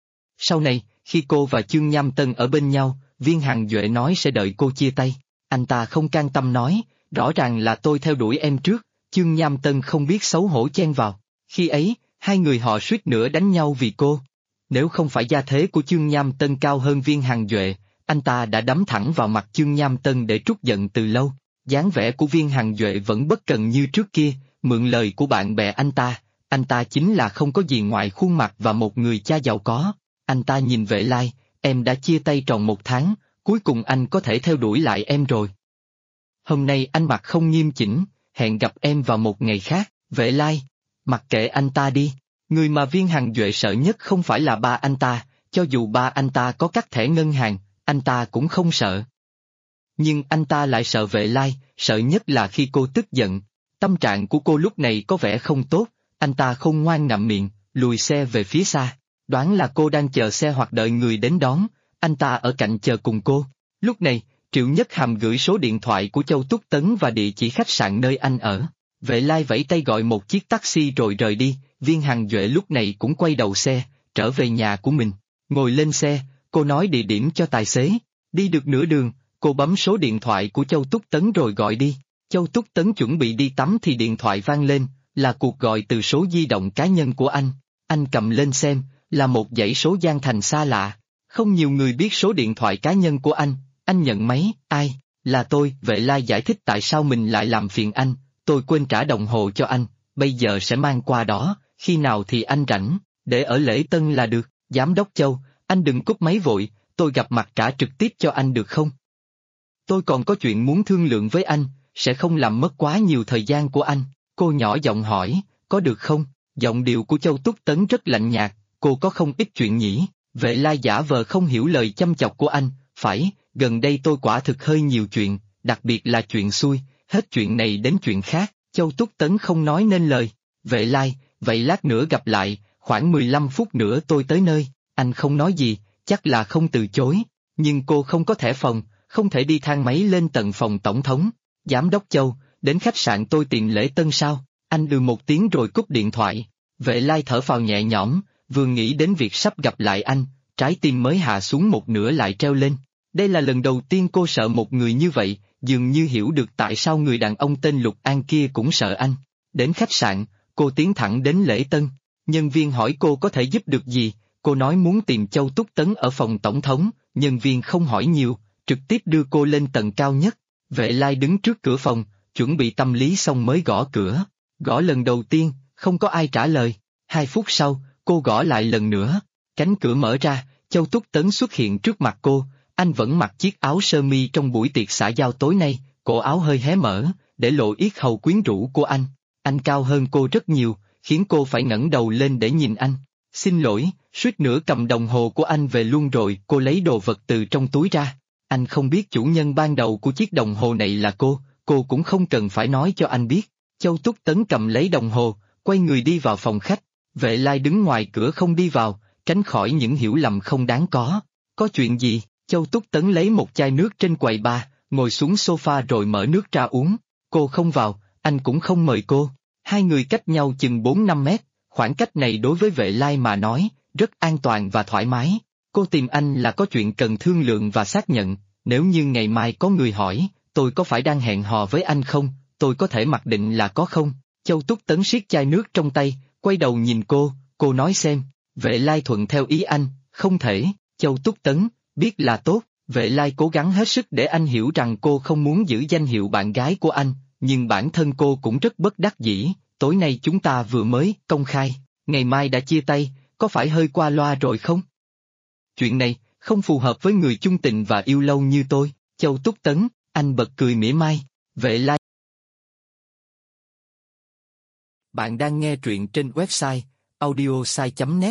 Sau này, khi cô và Chương Nham Tân ở bên nhau, Viên Hằng Duệ nói sẽ đợi cô chia tay. Anh ta không can tâm nói, rõ ràng là tôi theo đuổi em trước. Chương Nham Tân không biết xấu hổ chen vào. Khi ấy, hai người họ suýt nữa đánh nhau vì cô. Nếu không phải gia thế của Chương Nham Tân cao hơn Viên Hằng Duệ, anh ta đã đấm thẳng vào mặt Chương Nham Tân để trút giận từ lâu. Dáng vẻ của Viên Hằng Duệ vẫn bất cần như trước kia, mượn lời của bạn bè anh ta chính là không có gì ngoài khuôn mặt và một người cha giàu có. Anh ta nhìn Vệ Lai, em đã chia tay tròn 1 tháng, cuối cùng anh có thể theo đuổi lại em rồi. Hôm nay anh mặc không nghiêm chỉnh, hẹn gặp em vào một ngày khác. Vệ Lai, mặc kệ anh ta đi. Người mà Viên Hằng Duệ sợ nhất không phải là ba anh ta, cho dù ba anh ta có cắt thẻ ngân hàng, anh ta cũng không sợ. Nhưng anh ta lại sợ Vệ Lai, sợ nhất là khi cô tức giận. Tâm trạng của cô lúc này có vẻ không tốt, anh ta khôn ngoan ngậm miệng, lùi xe về phía xa. Đoán là cô đang chờ xe hoặc đợi người đến đón, anh ta ở cạnh chờ cùng cô. Lúc này, Triệu Nhất Hàm gửi số điện thoại của Châu Túc Tấn và địa chỉ khách sạn nơi anh ở. Vệ Lai vẫy tay gọi một chiếc taxi rồi rời đi, Viên Hằng Duệ lúc này cũng quay đầu xe, trở về nhà của mình. Ngồi lên xe, cô nói địa điểm cho tài xế. Đi được nửa đường, cô bấm số điện thoại của Châu Túc Tấn rồi gọi đi. Châu Túc Tấn chuẩn bị đi tắm thì điện thoại vang lên, là cuộc gọi từ số di động cá nhân của anh. Anh cầm lên xem, là một dãy số Giang Thành xa lạ. Không nhiều người biết số điện thoại cá nhân của anh nhận máy, ai, là tôi. Vệ Lai giải thích tại sao mình lại làm phiền anh, tôi quên trả đồng hồ cho anh, bây giờ sẽ mang qua đó, khi nào thì anh rảnh, để ở lễ tân là được. Giám đốc Châu, anh đừng cúp máy vội, tôi gặp mặt trả trực tiếp cho anh được không? Tôi còn có chuyện muốn thương lượng với anh, sẽ không làm mất quá nhiều thời gian của anh. Cô nhỏ giọng hỏi, có được không? Giọng điệu của Châu Túc Tấn rất lạnh nhạt, cô có không ít chuyện nhỉ? Vệ Lai giả vờ không hiểu lời chăm chọc của anh, phải, gần đây tôi quả thực hơi nhiều chuyện, đặc biệt là chuyện xui, hết chuyện này đến chuyện khác. Châu Túc Tấn không nói nên lời. Vệ Lai, vậy lát nữa gặp lại, khoảng 15 phút nữa tôi tới nơi. Anh không nói gì, chắc là không từ chối, nhưng cô không có thẻ phòng, không thể đi thang máy lên tầng phòng tổng thống. Giám đốc Châu, đến khách sạn tôi tìm lễ tân sao? Anh một tiếng rồi cúp điện thoại. Vệ Lai thở phào nhẹ nhõm, vừa nghĩ đến việc sắp gặp lại anh, trái tim mới hạ xuống một nửa lại treo lên. Đây là lần đầu tiên cô sợ một người như vậy, dường như hiểu được tại sao người đàn ông tên Lục An kia cũng sợ anh. Đến khách sạn, cô tiến thẳng đến lễ tân. Nhân viên hỏi cô có thể giúp được gì, cô nói muốn tìm Châu Túc Tấn ở phòng tổng thống, nhân viên không hỏi nhiều, trực tiếp đưa cô lên tầng cao nhất. Vệ Lai đứng trước cửa phòng, chuẩn bị tâm lý xong mới gõ cửa. Gõ lần đầu tiên, không có ai trả lời. 2 phút sau, cô gõ lại lần nữa. Cánh cửa mở ra, Châu Túc Tấn xuất hiện trước mặt cô. Anh vẫn mặc chiếc áo sơ mi trong buổi tiệc xã giao tối nay, cổ áo hơi hé mở, để lộ yết hầu quyến rũ của anh. Anh cao hơn cô rất nhiều, khiến cô phải ngẩng đầu lên để nhìn anh. Xin lỗi, suýt nữa cầm đồng hồ của anh về luôn rồi. Cô lấy đồ vật từ trong túi ra. Anh không biết chủ nhân ban đầu của chiếc đồng hồ này là cô cũng không cần phải nói cho anh biết. Châu Túc Tấn cầm lấy đồng hồ, quay người đi vào phòng khách. Vệ Lai đứng ngoài cửa không đi vào, tránh khỏi những hiểu lầm không đáng có. Có chuyện gì? Châu Túc Tấn lấy một chai nước trên quầy bar, ngồi xuống sofa rồi mở nước ra uống. Cô không vào, anh cũng không mời cô. Hai người cách nhau chừng 4-5 mét, khoảng cách này đối với Vệ Lai mà nói, rất an toàn và thoải mái. Cô tìm anh là có chuyện cần thương lượng và xác nhận, nếu như ngày mai có người hỏi, tôi có phải đang hẹn hò với anh không, tôi có thể mặc định là có không. Châu Túc Tấn siết chai nước trong tay, quay đầu nhìn cô nói xem. Vệ Lai thuận theo ý anh, không thể. Châu Túc Tấn, biết là tốt. Vệ Lai cố gắng hết sức để anh hiểu rằng cô không muốn giữ danh hiệu bạn gái của anh, nhưng bản thân cô cũng rất bất đắc dĩ. Tối nay chúng ta vừa mới công khai, ngày mai đã chia tay, có phải hơi qua loa rồi không? Chuyện này không phù hợp với người chung tình và yêu lâu như tôi. Châu Túc Tấn, anh bật cười mỉa mai. Vệ Lai. Bạn đang nghe truyện trên website audiosai.net.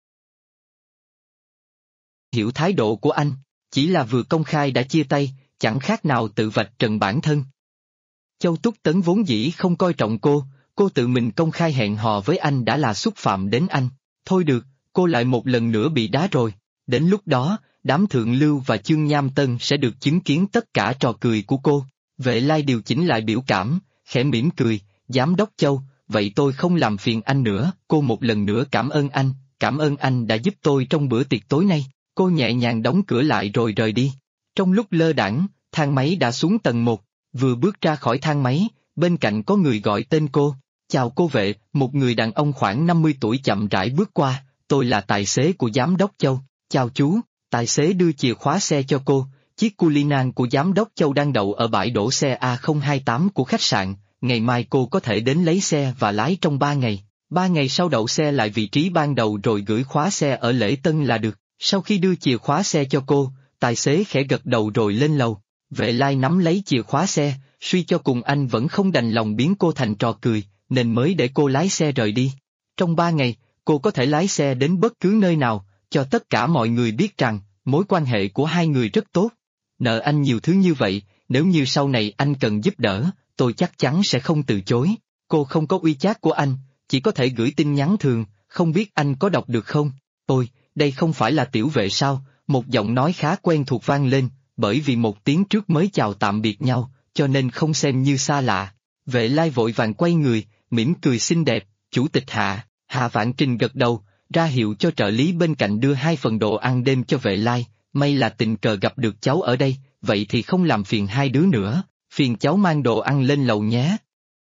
Hiểu thái độ của anh, chỉ là vừa công khai đã chia tay, chẳng khác nào tự vạch trần bản thân. Châu Túc Tấn vốn dĩ không coi trọng cô tự mình công khai hẹn hò với anh đã là xúc phạm đến anh. Thôi được, cô lại một lần nữa bị đá rồi. Đến lúc đó, đám Thượng Lưu và Chương Nham Tân sẽ được chứng kiến tất cả trò cười của cô. Vệ Lai điều chỉnh lại biểu cảm, khẽ mỉm cười. Giám đốc Châu, vậy tôi không làm phiền anh nữa. Cô một lần nữa cảm ơn anh đã giúp tôi trong bữa tiệc tối nay. Cô nhẹ nhàng đóng cửa lại rồi rời đi. Trong lúc lơ đãng, thang máy đã xuống tầng 1. Vừa bước ra khỏi thang máy, bên cạnh có người gọi tên cô. Chào cô Vệ, một người đàn ông khoảng 50 tuổi chậm rãi bước qua. Tôi là tài xế của giám đốc Châu. Chào chú. Tài xế đưa chìa khóa xe cho cô. Chiếc Cullinan của giám đốc Châu đang đậu ở bãi đổ xe A028 của khách sạn. Ngày mai cô có thể đến lấy xe và lái trong 3 ngày. 3 ngày sau đậu xe lại vị trí ban đầu rồi gửi khóa xe ở lễ tân là được. Sau khi đưa chìa khóa xe cho cô, tài xế khẽ gật đầu rồi lên lầu. Vệ Lai nắm lấy chìa khóa xe, suy cho cùng anh vẫn không đành lòng biến cô thành trò cười, nên mới để cô lái xe rời đi. Trong 3 ngày, cô có thể lái xe đến bất cứ nơi nào, cho tất cả mọi người biết rằng, mối quan hệ của hai người rất tốt. Nợ anh nhiều thứ như vậy, nếu như sau này anh cần giúp đỡ, tôi chắc chắn sẽ không từ chối. Cô không có WeChat của anh, chỉ có thể gửi tin nhắn thường, không biết anh có đọc được không? Ôi, đây không phải là Tiểu Vệ sao? Một giọng nói khá quen thuộc vang lên, bởi vì một tiếng trước mới chào tạm biệt nhau, cho nên không xem như xa lạ. Vệ Lai vội vàng quay người, mỉm cười xinh đẹp, chủ tịch Hạ. Hạ Vạn Trình gật đầu, ra hiệu cho trợ lý bên cạnh đưa 2 phần đồ ăn đêm cho Vệ Lai, may là tình cờ gặp được cháu ở đây, vậy thì không làm phiền hai đứa nữa, phiền cháu mang đồ ăn lên lầu nhé.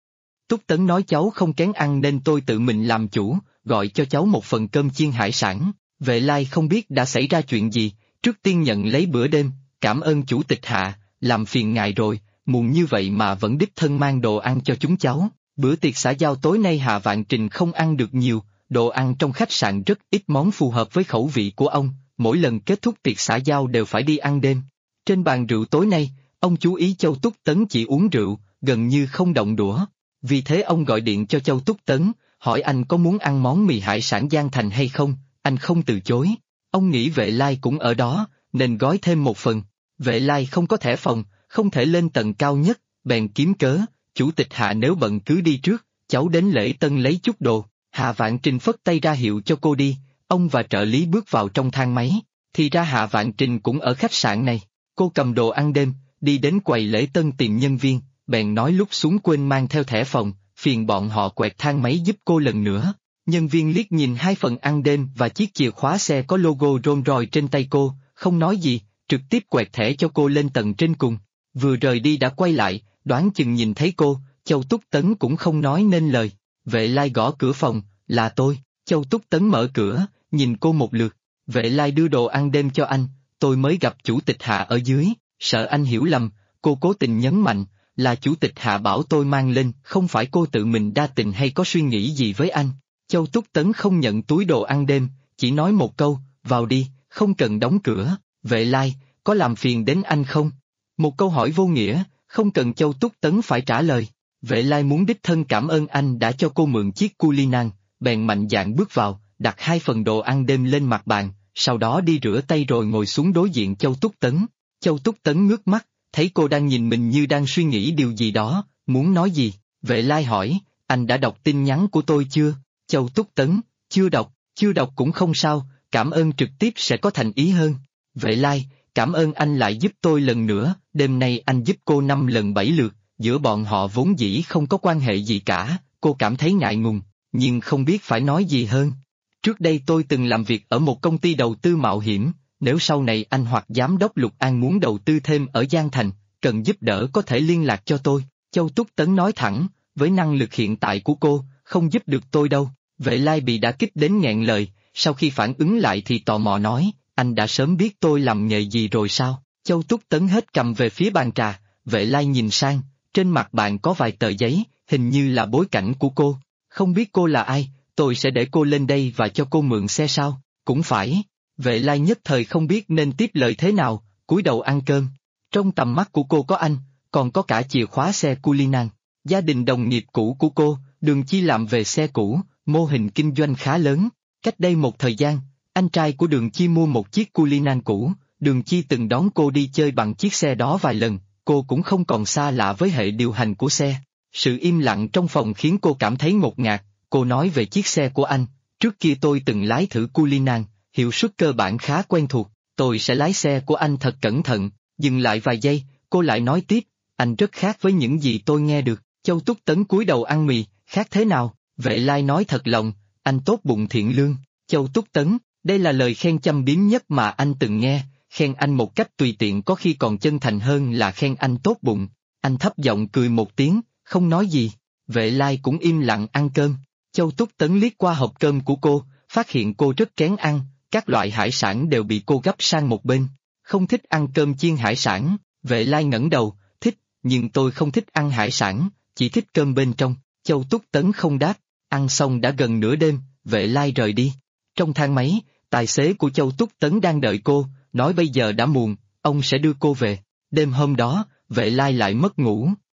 Túc Tấn nói cháu không kén ăn nên tôi tự mình làm chủ, gọi cho cháu một phần cơm chiên hải sản. Vệ Lai không biết đã xảy ra chuyện gì, trước tiên nhận lấy bữa đêm, cảm ơn chủ tịch Hạ, làm phiền ngài rồi, muộn như vậy mà vẫn đích thân mang đồ ăn cho chúng cháu. Bữa tiệc xã giao tối nay Hạ Vạn Trình không ăn được nhiều, đồ ăn trong khách sạn rất ít món phù hợp với khẩu vị của ông, mỗi lần kết thúc tiệc xã giao đều phải đi ăn đêm. Trên bàn rượu tối nay, ông chú ý Châu Túc Tấn chỉ uống rượu, gần như không động đũa. Vì thế ông gọi điện cho Châu Túc Tấn, hỏi anh có muốn ăn món mì hải sản Giang Thành hay không, anh không từ chối. Ông nghĩ Vệ Lai cũng ở đó, nên gói thêm một phần. Vệ Lai không có thẻ phòng, không thể lên tầng cao nhất, bèn kiếm cớ, chủ tịch Hạ nếu bận cứ đi trước, cháu đến lễ tân lấy chút đồ. Hạ Vạn Trình phất tay ra hiệu cho cô đi, ông và trợ lý bước vào trong thang máy, thì ra Hạ Vạn Trình cũng ở khách sạn này. Cô cầm đồ ăn đêm, đi đến quầy lễ tân tìm nhân viên, bèn nói lúc xuống quên mang theo thẻ phòng, phiền bọn họ quẹt thang máy giúp cô lần nữa. Nhân viên liếc nhìn 2 phần ăn đêm và chiếc chìa khóa xe có logo Rolls-Royce trên tay cô, không nói gì, trực tiếp quẹt thẻ cho cô lên tầng trên cùng. Vừa rời đi đã quay lại, đoán chừng nhìn thấy cô, Châu Túc Tấn cũng không nói nên lời. Vệ Lai gõ cửa phòng, là tôi. Châu Túc Tấn mở cửa, nhìn cô một lượt. Vệ Lai đưa đồ ăn đêm cho anh, tôi mới gặp chủ tịch Hạ ở dưới, sợ anh hiểu lầm, cô cố tình nhấn mạnh, là chủ tịch Hạ bảo tôi mang lên, không phải cô tự mình đa tình hay có suy nghĩ gì với anh. Châu Túc Tấn không nhận túi đồ ăn đêm, chỉ nói một câu, vào đi, không cần đóng cửa. Vệ Lai, có làm phiền đến anh không? Một câu hỏi vô nghĩa, không cần Châu Túc Tấn phải trả lời. Vệ Lai muốn đích thân cảm ơn anh đã cho cô mượn chiếc cu li nang, bèn mạnh dạn bước vào, đặt 2 phần đồ ăn đêm lên mặt bàn, sau đó đi rửa tay rồi ngồi xuống đối diện Châu Túc Tấn. Châu Túc Tấn ngước mắt, thấy cô đang nhìn mình như đang suy nghĩ điều gì đó, muốn nói gì. Vệ Lai hỏi, anh đã đọc tin nhắn của tôi chưa? Châu Túc Tấn, chưa đọc cũng không sao, cảm ơn trực tiếp sẽ có thành ý hơn. Vệ Lai, cảm ơn anh lại giúp tôi lần nữa, đêm nay anh giúp cô 5 lần 7 lượt, giữa bọn họ vốn dĩ không có quan hệ gì cả, cô cảm thấy ngại ngùng, nhưng không biết phải nói gì hơn. Trước đây tôi từng làm việc ở một công ty đầu tư mạo hiểm, nếu sau này anh hoặc giám đốc Lục An muốn đầu tư thêm ở Giang Thành, cần giúp đỡ có thể liên lạc cho tôi. Châu Túc Tấn nói thẳng, với năng lực hiện tại của cô, không giúp được tôi đâu. Vệ Lai bị đả kích đến nghẹn lời, sau khi phản ứng lại thì tò mò nói, anh đã sớm biết tôi làm nghề gì rồi sao? Châu Túc Tấn hết cầm về phía bàn trà, Vệ Lai nhìn sang, trên mặt bàn có vài tờ giấy, hình như là bối cảnh của cô. Không biết cô là ai, tôi sẽ để cô lên đây và cho cô mượn xe sao? Cũng phải. Vệ Lai nhất thời không biết nên tiếp lời thế nào, cúi đầu ăn cơm. Trong tầm mắt của cô có anh, còn có cả chìa khóa xe Cullinan. Gia đình đồng nghiệp cũ của cô, Đường Chi làm về xe cũ, mô hình kinh doanh khá lớn. Cách đây một thời gian, anh trai của Đường Chi mua một chiếc Cullinan cũ, Đường Chi từng đón cô đi chơi bằng chiếc xe đó vài lần, cô cũng không còn xa lạ với hệ điều hành của xe. Sự im lặng trong phòng khiến cô cảm thấy ngột ngạt, cô nói về chiếc xe của anh, trước kia tôi từng lái thử Cullinan, hiệu suất cơ bản khá quen thuộc, tôi sẽ lái xe của anh thật cẩn thận. Dừng lại vài giây, cô lại nói tiếp, anh rất khác với những gì tôi nghe được. Châu Túc Tấn cúi đầu ăn mì, khác thế nào? Vệ Lai nói thật lòng, anh tốt bụng thiện lương. Châu Túc Tấn, đây là lời khen châm biếm nhất mà anh từng nghe, khen anh một cách tùy tiện có khi còn chân thành hơn là khen anh tốt bụng. Anh thấp giọng cười một tiếng, không nói gì. Vệ Lai cũng im lặng ăn cơm. Châu Túc Tấn liếc qua hộp cơm của cô, phát hiện cô rất kén ăn, các loại hải sản đều bị cô gấp sang một bên. Không thích ăn cơm chiên hải sản. Vệ Lai ngẩng đầu, thích, nhưng tôi không thích ăn hải sản, chỉ thích cơm bên trong. Châu Túc Tấn không đáp, ăn xong đã gần nửa đêm, Vệ Lai rời đi. Trong thang máy, tài xế của Châu Túc Tấn đang đợi cô, nói bây giờ đã muộn, ông sẽ đưa cô về. Đêm hôm đó, Vệ Lai lại mất ngủ.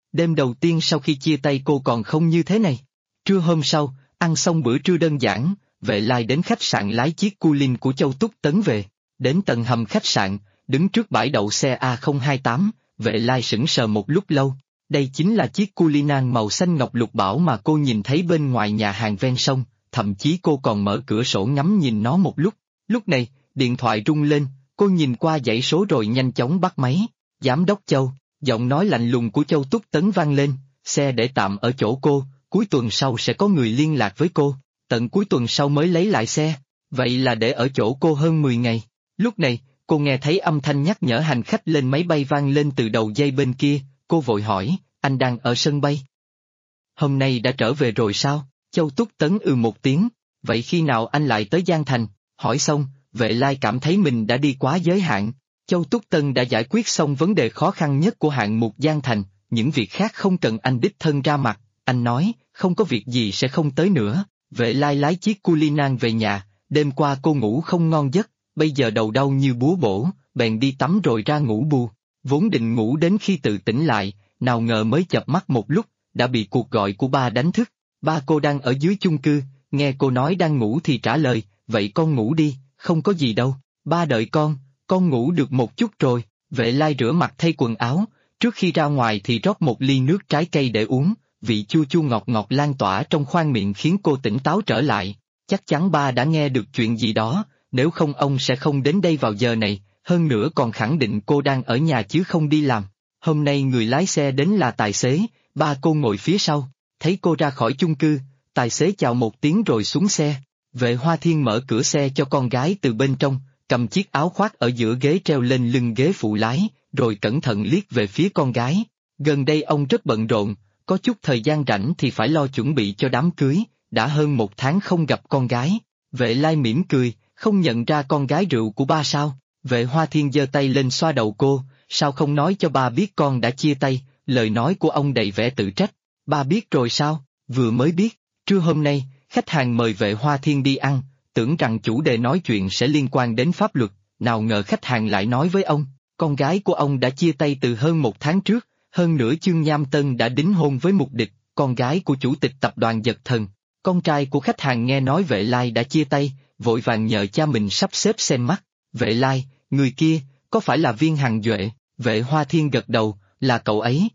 Đêm đầu tiên sau khi chia tay cô còn không như thế này. Trưa hôm sau, ăn xong bữa trưa đơn giản, Vệ Lai đến khách sạn lái chiếc cu linh của Châu Túc Tấn về. Đến tầng hầm khách sạn, đứng trước bãi đậu xe A028, Vệ Lai sững sờ một lúc lâu. Đây chính là chiếc Cullinan màu xanh ngọc lục bảo mà cô nhìn thấy bên ngoài nhà hàng ven sông, thậm chí cô còn mở cửa sổ ngắm nhìn nó một lúc. Lúc này, điện thoại rung lên, cô nhìn qua dãy số rồi nhanh chóng bắt máy. Giám đốc Châu, giọng nói lạnh lùng của Châu Túc Tấn vang lên, xe để tạm ở chỗ cô, cuối tuần sau sẽ có người liên lạc với cô, tận cuối tuần sau mới lấy lại xe, vậy là để ở chỗ cô hơn 10 ngày. Lúc này, cô nghe thấy âm thanh nhắc nhở hành khách lên máy bay vang lên từ đầu dây bên kia, cô vội hỏi, anh đang ở sân bay. Hôm nay đã trở về rồi sao? Châu Túc Tấn một tiếng, vậy khi nào anh lại tới Giang Thành? Hỏi xong, Vệ Lai cảm thấy mình đã đi quá giới hạn. Châu Túc Tấn đã giải quyết xong vấn đề khó khăn nhất của hạng mục Giang Thành, những việc khác không cần anh đích thân ra mặt, anh nói, không có việc gì sẽ không tới nữa. Vệ Lai lái chiếc Cullinan về nhà, đêm qua cô ngủ không ngon giấc, bây giờ đầu đau như búa bổ, bèn đi tắm rồi ra ngủ bù. Vốn định ngủ đến khi tự tỉnh lại, nào ngờ mới chợp mắt một lúc, đã bị cuộc gọi của ba đánh thức. Ba cô đang ở dưới chung cư, nghe cô nói đang ngủ thì trả lời, vậy con ngủ đi, không có gì đâu, ba đợi con ngủ được một chút rồi. Vệ Lai rửa mặt thay quần áo, trước khi ra ngoài thì rót một ly nước trái cây để uống, vị chua chua ngọt ngọt lan tỏa trong khoang miệng khiến cô tỉnh táo trở lại. Chắc chắn ba đã nghe được chuyện gì đó, nếu không ông sẽ không đến đây vào giờ này, hơn nữa còn khẳng định cô đang ở nhà chứ không đi làm. Hôm nay người lái xe đến là tài xế, ba cô ngồi phía sau, thấy cô ra khỏi chung cư, tài xế chào một tiếng rồi xuống xe. Vệ Hoa Thiên mở cửa xe cho con gái từ bên trong, cầm chiếc áo khoác ở giữa ghế treo lên lưng ghế phụ lái, rồi cẩn thận liếc về phía con gái. Gần đây ông rất bận rộn, có chút thời gian rảnh thì phải lo chuẩn bị cho đám cưới, đã hơn 1 tháng không gặp con gái. Vệ Lai mỉm cười, không nhận ra con gái rượu của ba sao? Vệ Hoa Thiên giơ tay lên xoa đầu cô, sao không nói cho ba biết con đã chia tay? Lời nói của ông đầy vẻ tự trách. Ba biết rồi sao? Vừa mới biết. Trưa hôm nay, khách hàng mời Vệ Hoa Thiên đi ăn, tưởng rằng chủ đề nói chuyện sẽ liên quan đến pháp luật, nào ngờ khách hàng lại nói với ông, con gái của ông đã chia tay từ hơn 1 tháng trước, hơn nữa Chương Nham Tân đã đính hôn với Mục Địch, con gái của chủ tịch tập đoàn Dật Thần. Con trai của khách hàng nghe nói Vệ Lai đã chia tay, vội vàng nhờ cha mình sắp xếp xem mắt. Vệ Lai, người kia, có phải là Viên Hằng Duệ? Vệ Hoa Thiên gật đầu, là cậu ấy.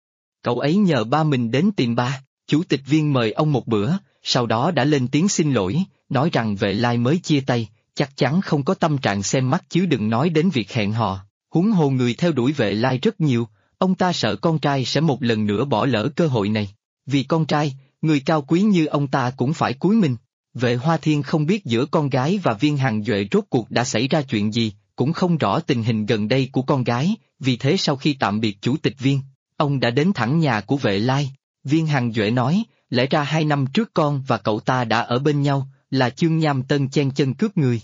Cậu ấy nhờ ba mình đến tìm ba, chủ tịch Viên mời ông một bữa, sau đó đã lên tiếng xin lỗi, nói rằng Vệ Lai mới chia tay, chắc chắn không có tâm trạng xem mắt chứ đừng nói đến việc hẹn hò. Huống hồ người theo đuổi Vệ Lai rất nhiều, ông ta sợ con trai sẽ một lần nữa bỏ lỡ cơ hội này. Vì con trai, người cao quý như ông ta cũng phải cúi mình. Vệ Hoa Thiên không biết giữa con gái và Viên Hằng Duệ rốt cuộc đã xảy ra chuyện gì, cũng không rõ tình hình gần đây của con gái, vì thế sau khi tạm biệt chủ tịch Viên, ông đã đến thẳng nhà của Vệ Lai. Viên Hằng Duệ nói, lẽ ra 2 năm trước con và cậu ta đã ở bên nhau, là Chương Nham Tân chen chân cướp người.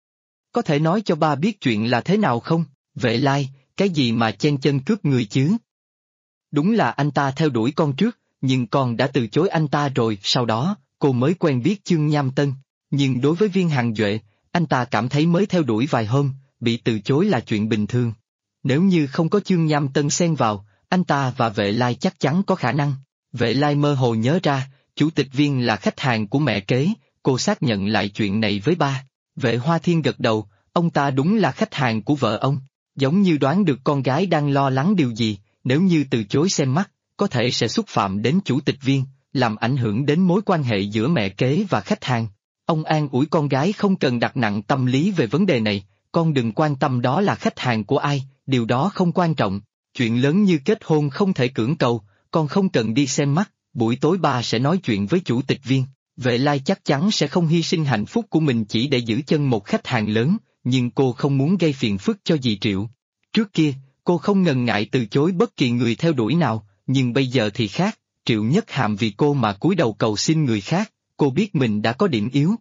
Có thể nói cho ba biết chuyện là thế nào không? Vệ Lai, cái gì mà chen chân cướp người chứ? Đúng là anh ta theo đuổi con trước, nhưng con đã từ chối anh ta rồi, sau đó, cô mới quen biết Chương Nham Tân. Nhưng đối với Viên Hằng Duệ, anh ta cảm thấy mới theo đuổi vài hôm, bị từ chối là chuyện bình thường. Nếu như không có Chương Nham Tân xen vào, anh ta và Vệ Lai chắc chắn có khả năng. Vệ Lai mơ hồ nhớ ra, chủ tịch Viên là khách hàng của mẹ kế, cô xác nhận lại chuyện này với ba. Vệ Hoa Thiên gật đầu, ông ta đúng là khách hàng của vợ ông, giống như đoán được con gái đang lo lắng điều gì, nếu như từ chối xem mắt, có thể sẽ xúc phạm đến chủ tịch Viên, làm ảnh hưởng đến mối quan hệ giữa mẹ kế và khách hàng. Ông an ủi con gái không cần đặt nặng tâm lý về vấn đề này, con đừng quan tâm đó là khách hàng của ai, điều đó không quan trọng, chuyện lớn như kết hôn không thể cưỡng cầu, con không cần đi xem mắt, buổi tối ba sẽ nói chuyện với chủ tịch Viên. Vệ Lai chắc chắn sẽ không hy sinh hạnh phúc của mình chỉ để giữ chân một khách hàng lớn, nhưng cô không muốn gây phiền phức cho dì Triệu. Trước kia, cô không ngần ngại từ chối bất kỳ người theo đuổi nào, nhưng bây giờ thì khác, Triệu Nhất Hàm vì cô mà cúi đầu cầu xin người khác, cô biết mình đã có điểm yếu.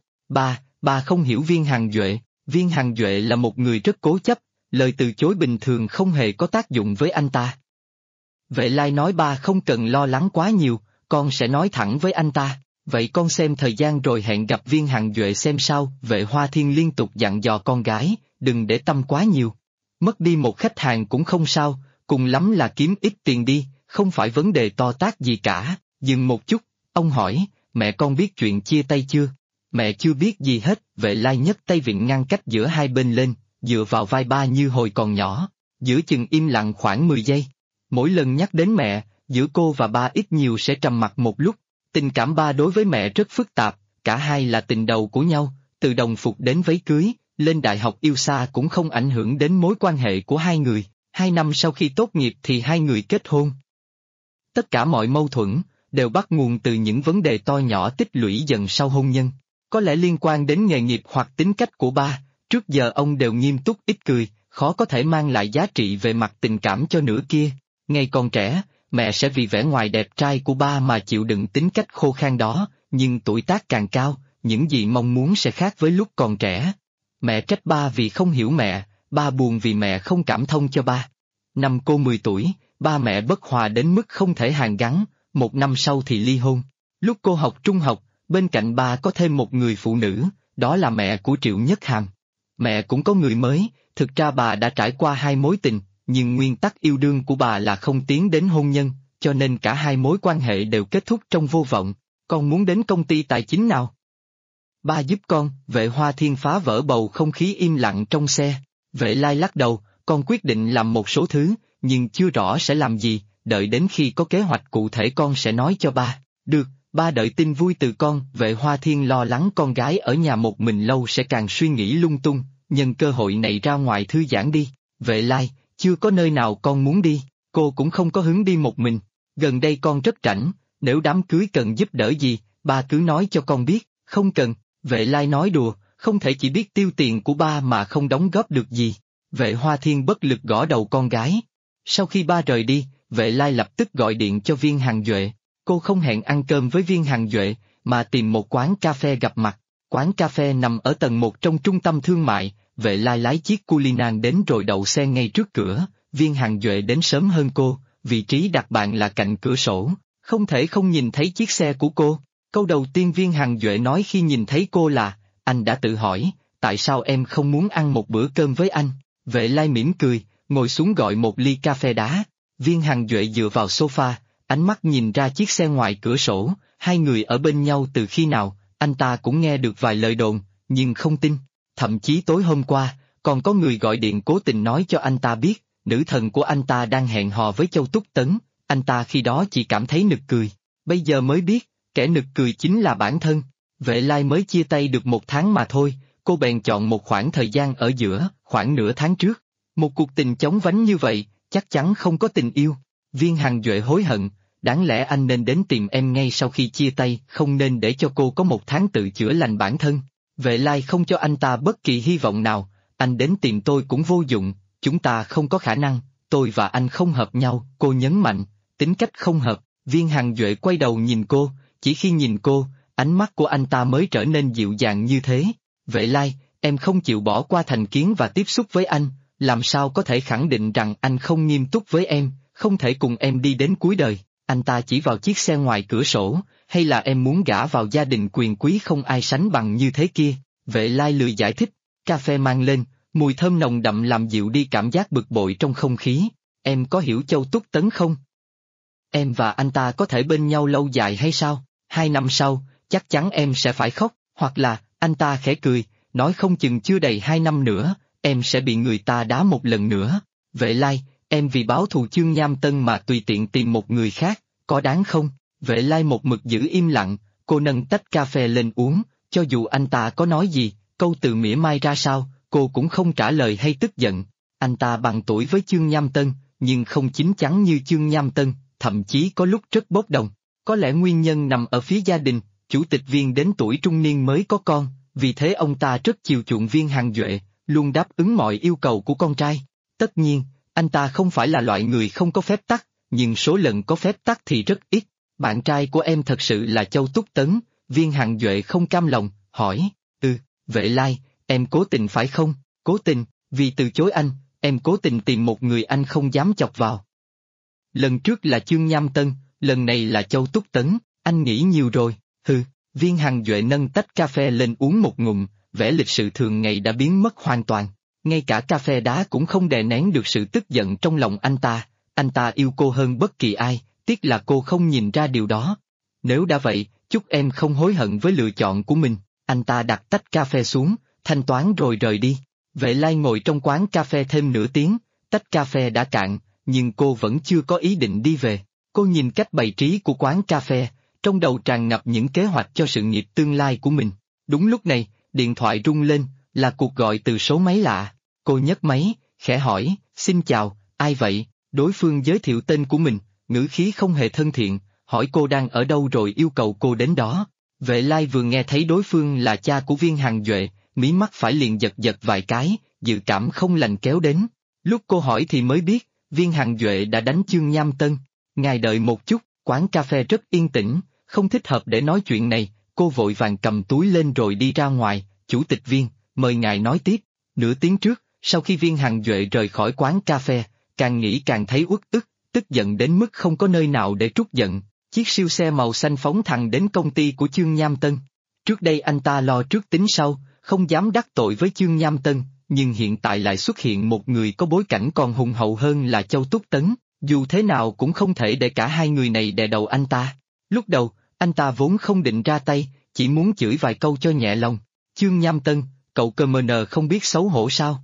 Ba không hiểu Viên Hằng Duệ, Viên Hằng Duệ là một người rất cố chấp, lời từ chối bình thường không hề có tác dụng với anh ta. Vệ Lai nói ba không cần lo lắng quá nhiều, con sẽ nói thẳng với anh ta. Vậy con xem thời gian rồi hẹn gặp Viên Hằng Duệ xem sao. Vệ Hoa Thiên liên tục dặn dò con gái, đừng để tâm quá nhiều. Mất đi một khách hàng cũng không sao, cùng lắm là kiếm ít tiền đi, không phải vấn đề to tát gì cả. Dừng một chút, ông hỏi, mẹ con biết chuyện chia tay chưa? Mẹ chưa biết gì hết. Vệ Lai nhấc tay vịn ngăn cách giữa hai bên lên, dựa vào vai ba như hồi còn nhỏ. Giữa chừng im lặng khoảng 10 giây. Mỗi lần nhắc đến mẹ, giữa cô và ba ít nhiều sẽ trầm mặc một lúc. Tình cảm ba đối với mẹ rất phức tạp, cả hai là tình đầu của nhau, từ đồng phục đến váy cưới, lên đại học yêu xa cũng không ảnh hưởng đến mối quan hệ của hai người. 2 năm sau khi tốt nghiệp thì hai người kết hôn. Tất cả mọi mâu thuẫn đều bắt nguồn từ những vấn đề to nhỏ tích lũy dần sau hôn nhân. Có lẽ liên quan đến nghề nghiệp hoặc tính cách của ba, trước giờ ông đều nghiêm túc ít cười, khó có thể mang lại giá trị về mặt tình cảm cho nửa kia. Ngày còn trẻ, mẹ sẽ vì vẻ ngoài đẹp trai của ba mà chịu đựng tính cách khô khan đó, nhưng tuổi tác càng cao, những gì mong muốn sẽ khác với lúc còn trẻ. Mẹ trách ba vì không hiểu mẹ, ba buồn vì mẹ không cảm thông cho ba. Năm cô 10 tuổi, ba mẹ bất hòa đến mức không thể hàn gắn, 1 năm sau thì ly hôn. Lúc cô học trung học, bên cạnh ba có thêm một người phụ nữ, đó là mẹ của Triệu Nhất Hàm. Mẹ cũng có người mới, thực ra bà đã trải qua 2 mối tình, nhưng nguyên tắc yêu đương của bà là không tiến đến hôn nhân, cho nên cả 2 mối quan hệ đều kết thúc trong vô vọng. Con muốn đến công ty tài chính nào? Ba giúp con. Vệ Hoa Thiên phá vỡ bầu không khí im lặng trong xe. Vệ Lai lắc đầu, con quyết định làm một số thứ, nhưng chưa rõ sẽ làm gì, đợi đến khi có kế hoạch cụ thể con sẽ nói cho ba. Được, ba đợi tin vui từ con. Vệ Hoa Thiên lo lắng con gái ở nhà một mình lâu sẽ càng suy nghĩ lung tung, nhân cơ hội này ra ngoài thư giãn đi. Vệ Lai, chưa có nơi nào con muốn đi, cô cũng không có hứng đi một mình. Gần đây con rất rảnh, nếu đám cưới cần giúp đỡ gì, ba cứ nói cho con biết. Không cần. Vệ Lai nói đùa, không thể chỉ biết tiêu tiền của ba mà không đóng góp được gì. Vệ Hoa Thiên bất lực gõ đầu con gái. Sau khi ba rời đi, Vệ Lai lập tức gọi điện cho Viên Hằng Duệ. Cô không hẹn ăn cơm với Viên Hằng Duệ, mà tìm một quán cà phê gặp mặt. Quán cà phê nằm ở tầng 1 trong trung tâm thương mại. Vệ Lai lái chiếc Cullinan đến rồi đậu xe ngay trước cửa. Viên Hằng Duệ đến sớm hơn cô, vị trí đặt bàn là cạnh cửa sổ, không thể không nhìn thấy chiếc xe của cô. Câu đầu tiên Viên Hằng Duệ nói khi nhìn thấy cô là, anh đã tự hỏi, tại sao em không muốn ăn một bữa cơm với anh? Vệ Lai mỉm cười, ngồi xuống gọi một ly cà phê đá. Viên Hằng Duệ dựa vào sofa, ánh mắt nhìn ra chiếc xe ngoài cửa sổ, hai người ở bên nhau từ khi nào, anh ta cũng nghe được vài lời đồn, nhưng không tin. Thậm chí tối hôm qua, còn có người gọi điện cố tình nói cho anh ta biết, nữ thần của anh ta đang hẹn hò với Châu Túc Tấn, anh ta khi đó chỉ cảm thấy nực cười, bây giờ mới biết, kẻ nực cười chính là bản thân. Vệ Lai mới chia tay được 1 tháng mà thôi, cô bèn chọn một khoảng thời gian ở giữa, khoảng nửa tháng trước. Một cuộc tình chóng vánh như vậy, chắc chắn không có tình yêu. Viên Hằng Duệ hối hận, đáng lẽ anh nên đến tìm em ngay sau khi chia tay, không nên để cho cô có 1 tháng tự chữa lành bản thân. Vệ Lai không cho anh ta bất kỳ hy vọng nào, anh đến tìm tôi cũng vô dụng, chúng ta không có khả năng, tôi và anh không hợp nhau, cô nhấn mạnh, tính cách không hợp. Viên Hằng Duệ quay đầu nhìn cô, chỉ khi nhìn cô, ánh mắt của anh ta mới trở nên dịu dàng như thế. Vệ Lai, em không chịu bỏ qua thành kiến và tiếp xúc với anh, làm sao có thể khẳng định rằng anh không nghiêm túc với em, không thể cùng em đi đến cuối đời. Anh ta chỉ vào chiếc xe ngoài cửa sổ, hay là em muốn gả vào gia đình quyền quý không ai sánh bằng như thế kia? Vệ Lai lười giải thích, cà phê mang lên, mùi thơm nồng đậm làm dịu đi cảm giác bực bội trong không khí. Em có hiểu Châu Túc Tấn không? Em và anh ta có thể bên nhau lâu dài hay sao? 2 năm sau, chắc chắn em sẽ phải khóc, hoặc là, anh ta khẽ cười, nói không chừng chưa đầy 2 năm nữa, em sẽ bị người ta đá một lần nữa. Vệ Lai, em vì báo thù Chương Nham Tân mà tùy tiện tìm một người khác, có đáng không? Vệ Lai một mực giữ im lặng, cô nâng tách cà phê lên uống, cho dù anh ta có nói gì, câu từ mỉa mai ra sao, cô cũng không trả lời hay tức giận. Anh ta bằng tuổi với Chương Nham Tân, nhưng không chín chắn như Chương Nham Tân, thậm chí có lúc rất bốc đồng. Có lẽ nguyên nhân nằm ở phía gia đình, chủ tịch Viên đến tuổi trung niên mới có con, vì thế ông ta rất chiều chuộng Viên Hằng Duệ, luôn đáp ứng mọi yêu cầu của con trai. Tất nhiên, anh ta không phải là loại người không có phép tắc, nhưng số lần có phép tắc thì rất ít. Bạn trai của em thật sự là Châu Túc Tấn? Viên Hằng Duệ không cam lòng, hỏi. Vệ Lai, em cố tình phải không? Cố tình, vì từ chối anh, em cố tình tìm một người anh không dám chọc vào. Lần trước là Chương Nham Tân, lần này là Châu Túc Tấn, anh nghĩ nhiều rồi. Viên Hằng Duệ nâng tách cà phê lên uống một ngụm, vẻ lịch sự thường ngày đã biến mất hoàn toàn. Ngay cả cà phê đá cũng không đè nén được sự tức giận trong lòng anh ta, anh ta yêu cô hơn bất kỳ ai, tiếc là cô không nhìn ra điều đó. Nếu đã vậy, chúc em không hối hận với lựa chọn của mình. Anh ta đặt tách cà phê xuống, thanh toán rồi rời đi. Vệ Lai ngồi trong quán cà phê thêm nửa tiếng, tách cà phê đã cạn, nhưng cô vẫn chưa có ý định đi về. Cô nhìn cách bày trí của quán cà phê, trong đầu tràn ngập những kế hoạch cho sự nghiệp tương lai của mình. Đúng lúc này, điện thoại rung lên, là cuộc gọi từ số máy lạ. Cô nhấc máy, khẽ hỏi, xin chào, ai vậy? Đối phương giới thiệu tên của mình, ngữ khí không hề thân thiện, hỏi cô đang ở đâu rồi yêu cầu cô đến đó. Vệ Lai vừa nghe thấy đối phương là cha của Viên Hằng Duệ, mí mắt phải liền giật giật vài cái, dự cảm không lành kéo đến. Lúc cô hỏi thì mới biết, Viên Hằng Duệ đã đánh Chương Nham Tân. Ngài đợi một chút, quán cà phê rất yên tĩnh, không thích hợp để nói chuyện này, cô vội vàng cầm túi lên rồi đi ra ngoài, chủ tịch Viên, mời ngài nói tiếp. Nửa tiếng trước, sau khi Viên Hằng Duệ rời khỏi quán cà phê, càng nghĩ càng thấy uất ức, tức giận đến mức không có nơi nào để trút giận. Chiếc siêu xe màu xanh phóng thẳng đến công ty của Chương Nham Tân. Trước đây anh ta lo trước tính sau, không dám đắc tội với Chương Nham Tân, nhưng hiện tại lại xuất hiện một người có bối cảnh còn hùng hậu hơn là Châu Túc Tấn, dù thế nào cũng không thể để cả hai người này đè đầu anh ta. Lúc đầu, anh ta vốn không định ra tay, chỉ muốn chửi vài câu cho nhẹ lòng. Chương Nham Tân, cậu cờ mờ nờ không biết xấu hổ sao?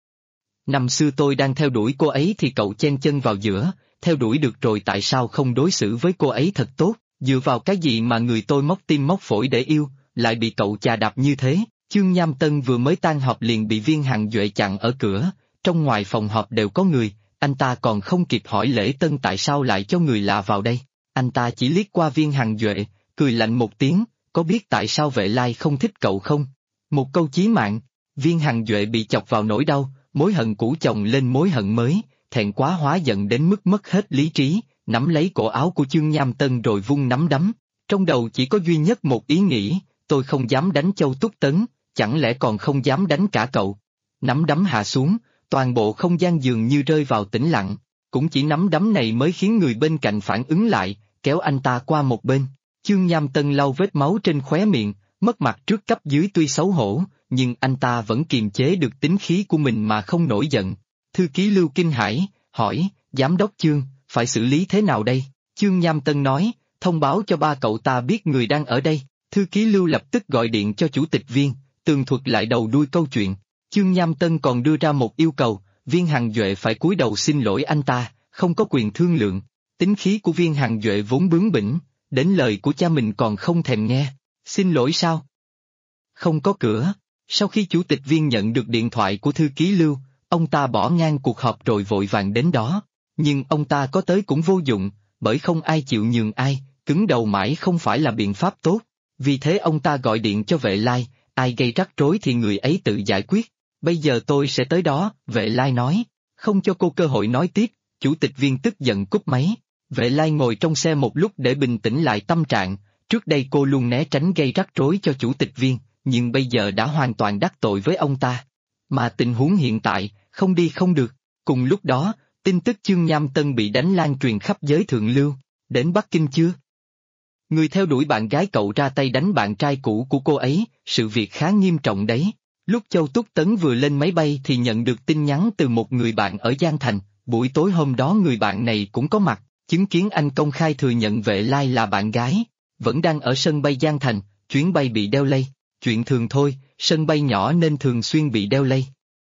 Năm xưa tôi đang theo đuổi cô ấy thì cậu chen chân vào giữa, theo đuổi được rồi tại sao không đối xử với cô ấy thật tốt, dựa vào cái gì mà người tôi móc tim móc phổi để yêu, lại bị cậu chà đạp như thế. Chương Nham Tân vừa mới tan họp liền bị Viên Hằng Duệ chặn ở cửa, trong ngoài phòng họp đều có người, anh ta còn không kịp hỏi Lễ Tân tại sao lại cho người lạ vào đây. Anh ta chỉ liếc qua Viên Hằng Duệ, cười lạnh một tiếng, có biết tại sao Vệ Lai không thích cậu không? Một câu chí mạng, Viên Hằng Duệ bị chọc vào nỗi đau, mối hận cũ chồng lên mối hận mới, thẹn quá hóa giận đến mức mất hết lý trí, nắm lấy cổ áo của Chương Nham Tân rồi vung nắm đấm. Trong đầu chỉ có duy nhất một ý nghĩ, tôi không dám đánh Châu Túc Tấn, chẳng lẽ còn không dám đánh cả cậu? Nắm đấm hạ xuống, toàn bộ không gian dường như rơi vào tĩnh lặng, cũng chỉ nắm đấm này mới khiến người bên cạnh phản ứng lại, kéo anh ta qua một bên. Chương Nham Tân lau vết máu trên khóe miệng, mất mặt trước cấp dưới tuy xấu hổ, nhưng anh ta vẫn kiềm chế được tính khí của mình mà không nổi giận. Thư ký Lưu kinh hãi, hỏi, giám đốc Chương, phải xử lý thế nào đây? Chương Nham Tân nói, thông báo cho ba cậu ta biết người đang ở đây. Thư ký Lưu lập tức gọi điện cho chủ tịch Viên, tường thuật lại đầu đuôi câu chuyện. Chương Nham Tân còn đưa ra một yêu cầu, Viên Hằng Duệ phải cúi đầu xin lỗi anh ta, không có quyền thương lượng. Tính khí của Viên Hằng Duệ vốn bướng bỉnh, đến lời của cha mình còn không thèm nghe. Xin lỗi sao? Không có cửa. Sau khi chủ tịch Viên nhận được điện thoại của thư ký Lưu, ông ta bỏ ngang cuộc họp rồi vội vàng đến đó. Nhưng ông ta có tới cũng vô dụng, bởi không ai chịu nhường ai, cứng đầu mãi không phải là biện pháp tốt. Vì thế ông ta gọi điện cho Vệ Lai, ai gây rắc rối thì người ấy tự giải quyết. Bây giờ tôi sẽ tới đó, Vệ Lai nói. Không cho cô cơ hội nói tiếp, chủ tịch Viên tức giận cúp máy. Vệ Lai ngồi trong xe một lúc để bình tĩnh lại tâm trạng, trước đây cô luôn né tránh gây rắc rối cho chủ tịch Viên, nhưng bây giờ đã hoàn toàn đắc tội với ông ta. Mà tình huống hiện tại, không đi không được. Cùng lúc đó, tin tức Chương Nham Tân bị đánh lan truyền khắp giới thượng lưu. Đến Bắc Kinh chưa? Người theo đuổi bạn gái cậu ra tay đánh bạn trai cũ của cô ấy, sự việc khá nghiêm trọng đấy. Lúc Châu Túc Tấn vừa lên máy bay thì nhận được tin nhắn từ một người bạn ở Giang Thành, buổi tối hôm đó người bạn này cũng có mặt, chứng kiến anh công khai thừa nhận Vệ Lai là bạn gái. Vẫn đang ở sân bay Giang Thành, chuyến bay bị đeo lây, chuyện thường thôi, sân bay nhỏ nên thường xuyên bị đeo lây.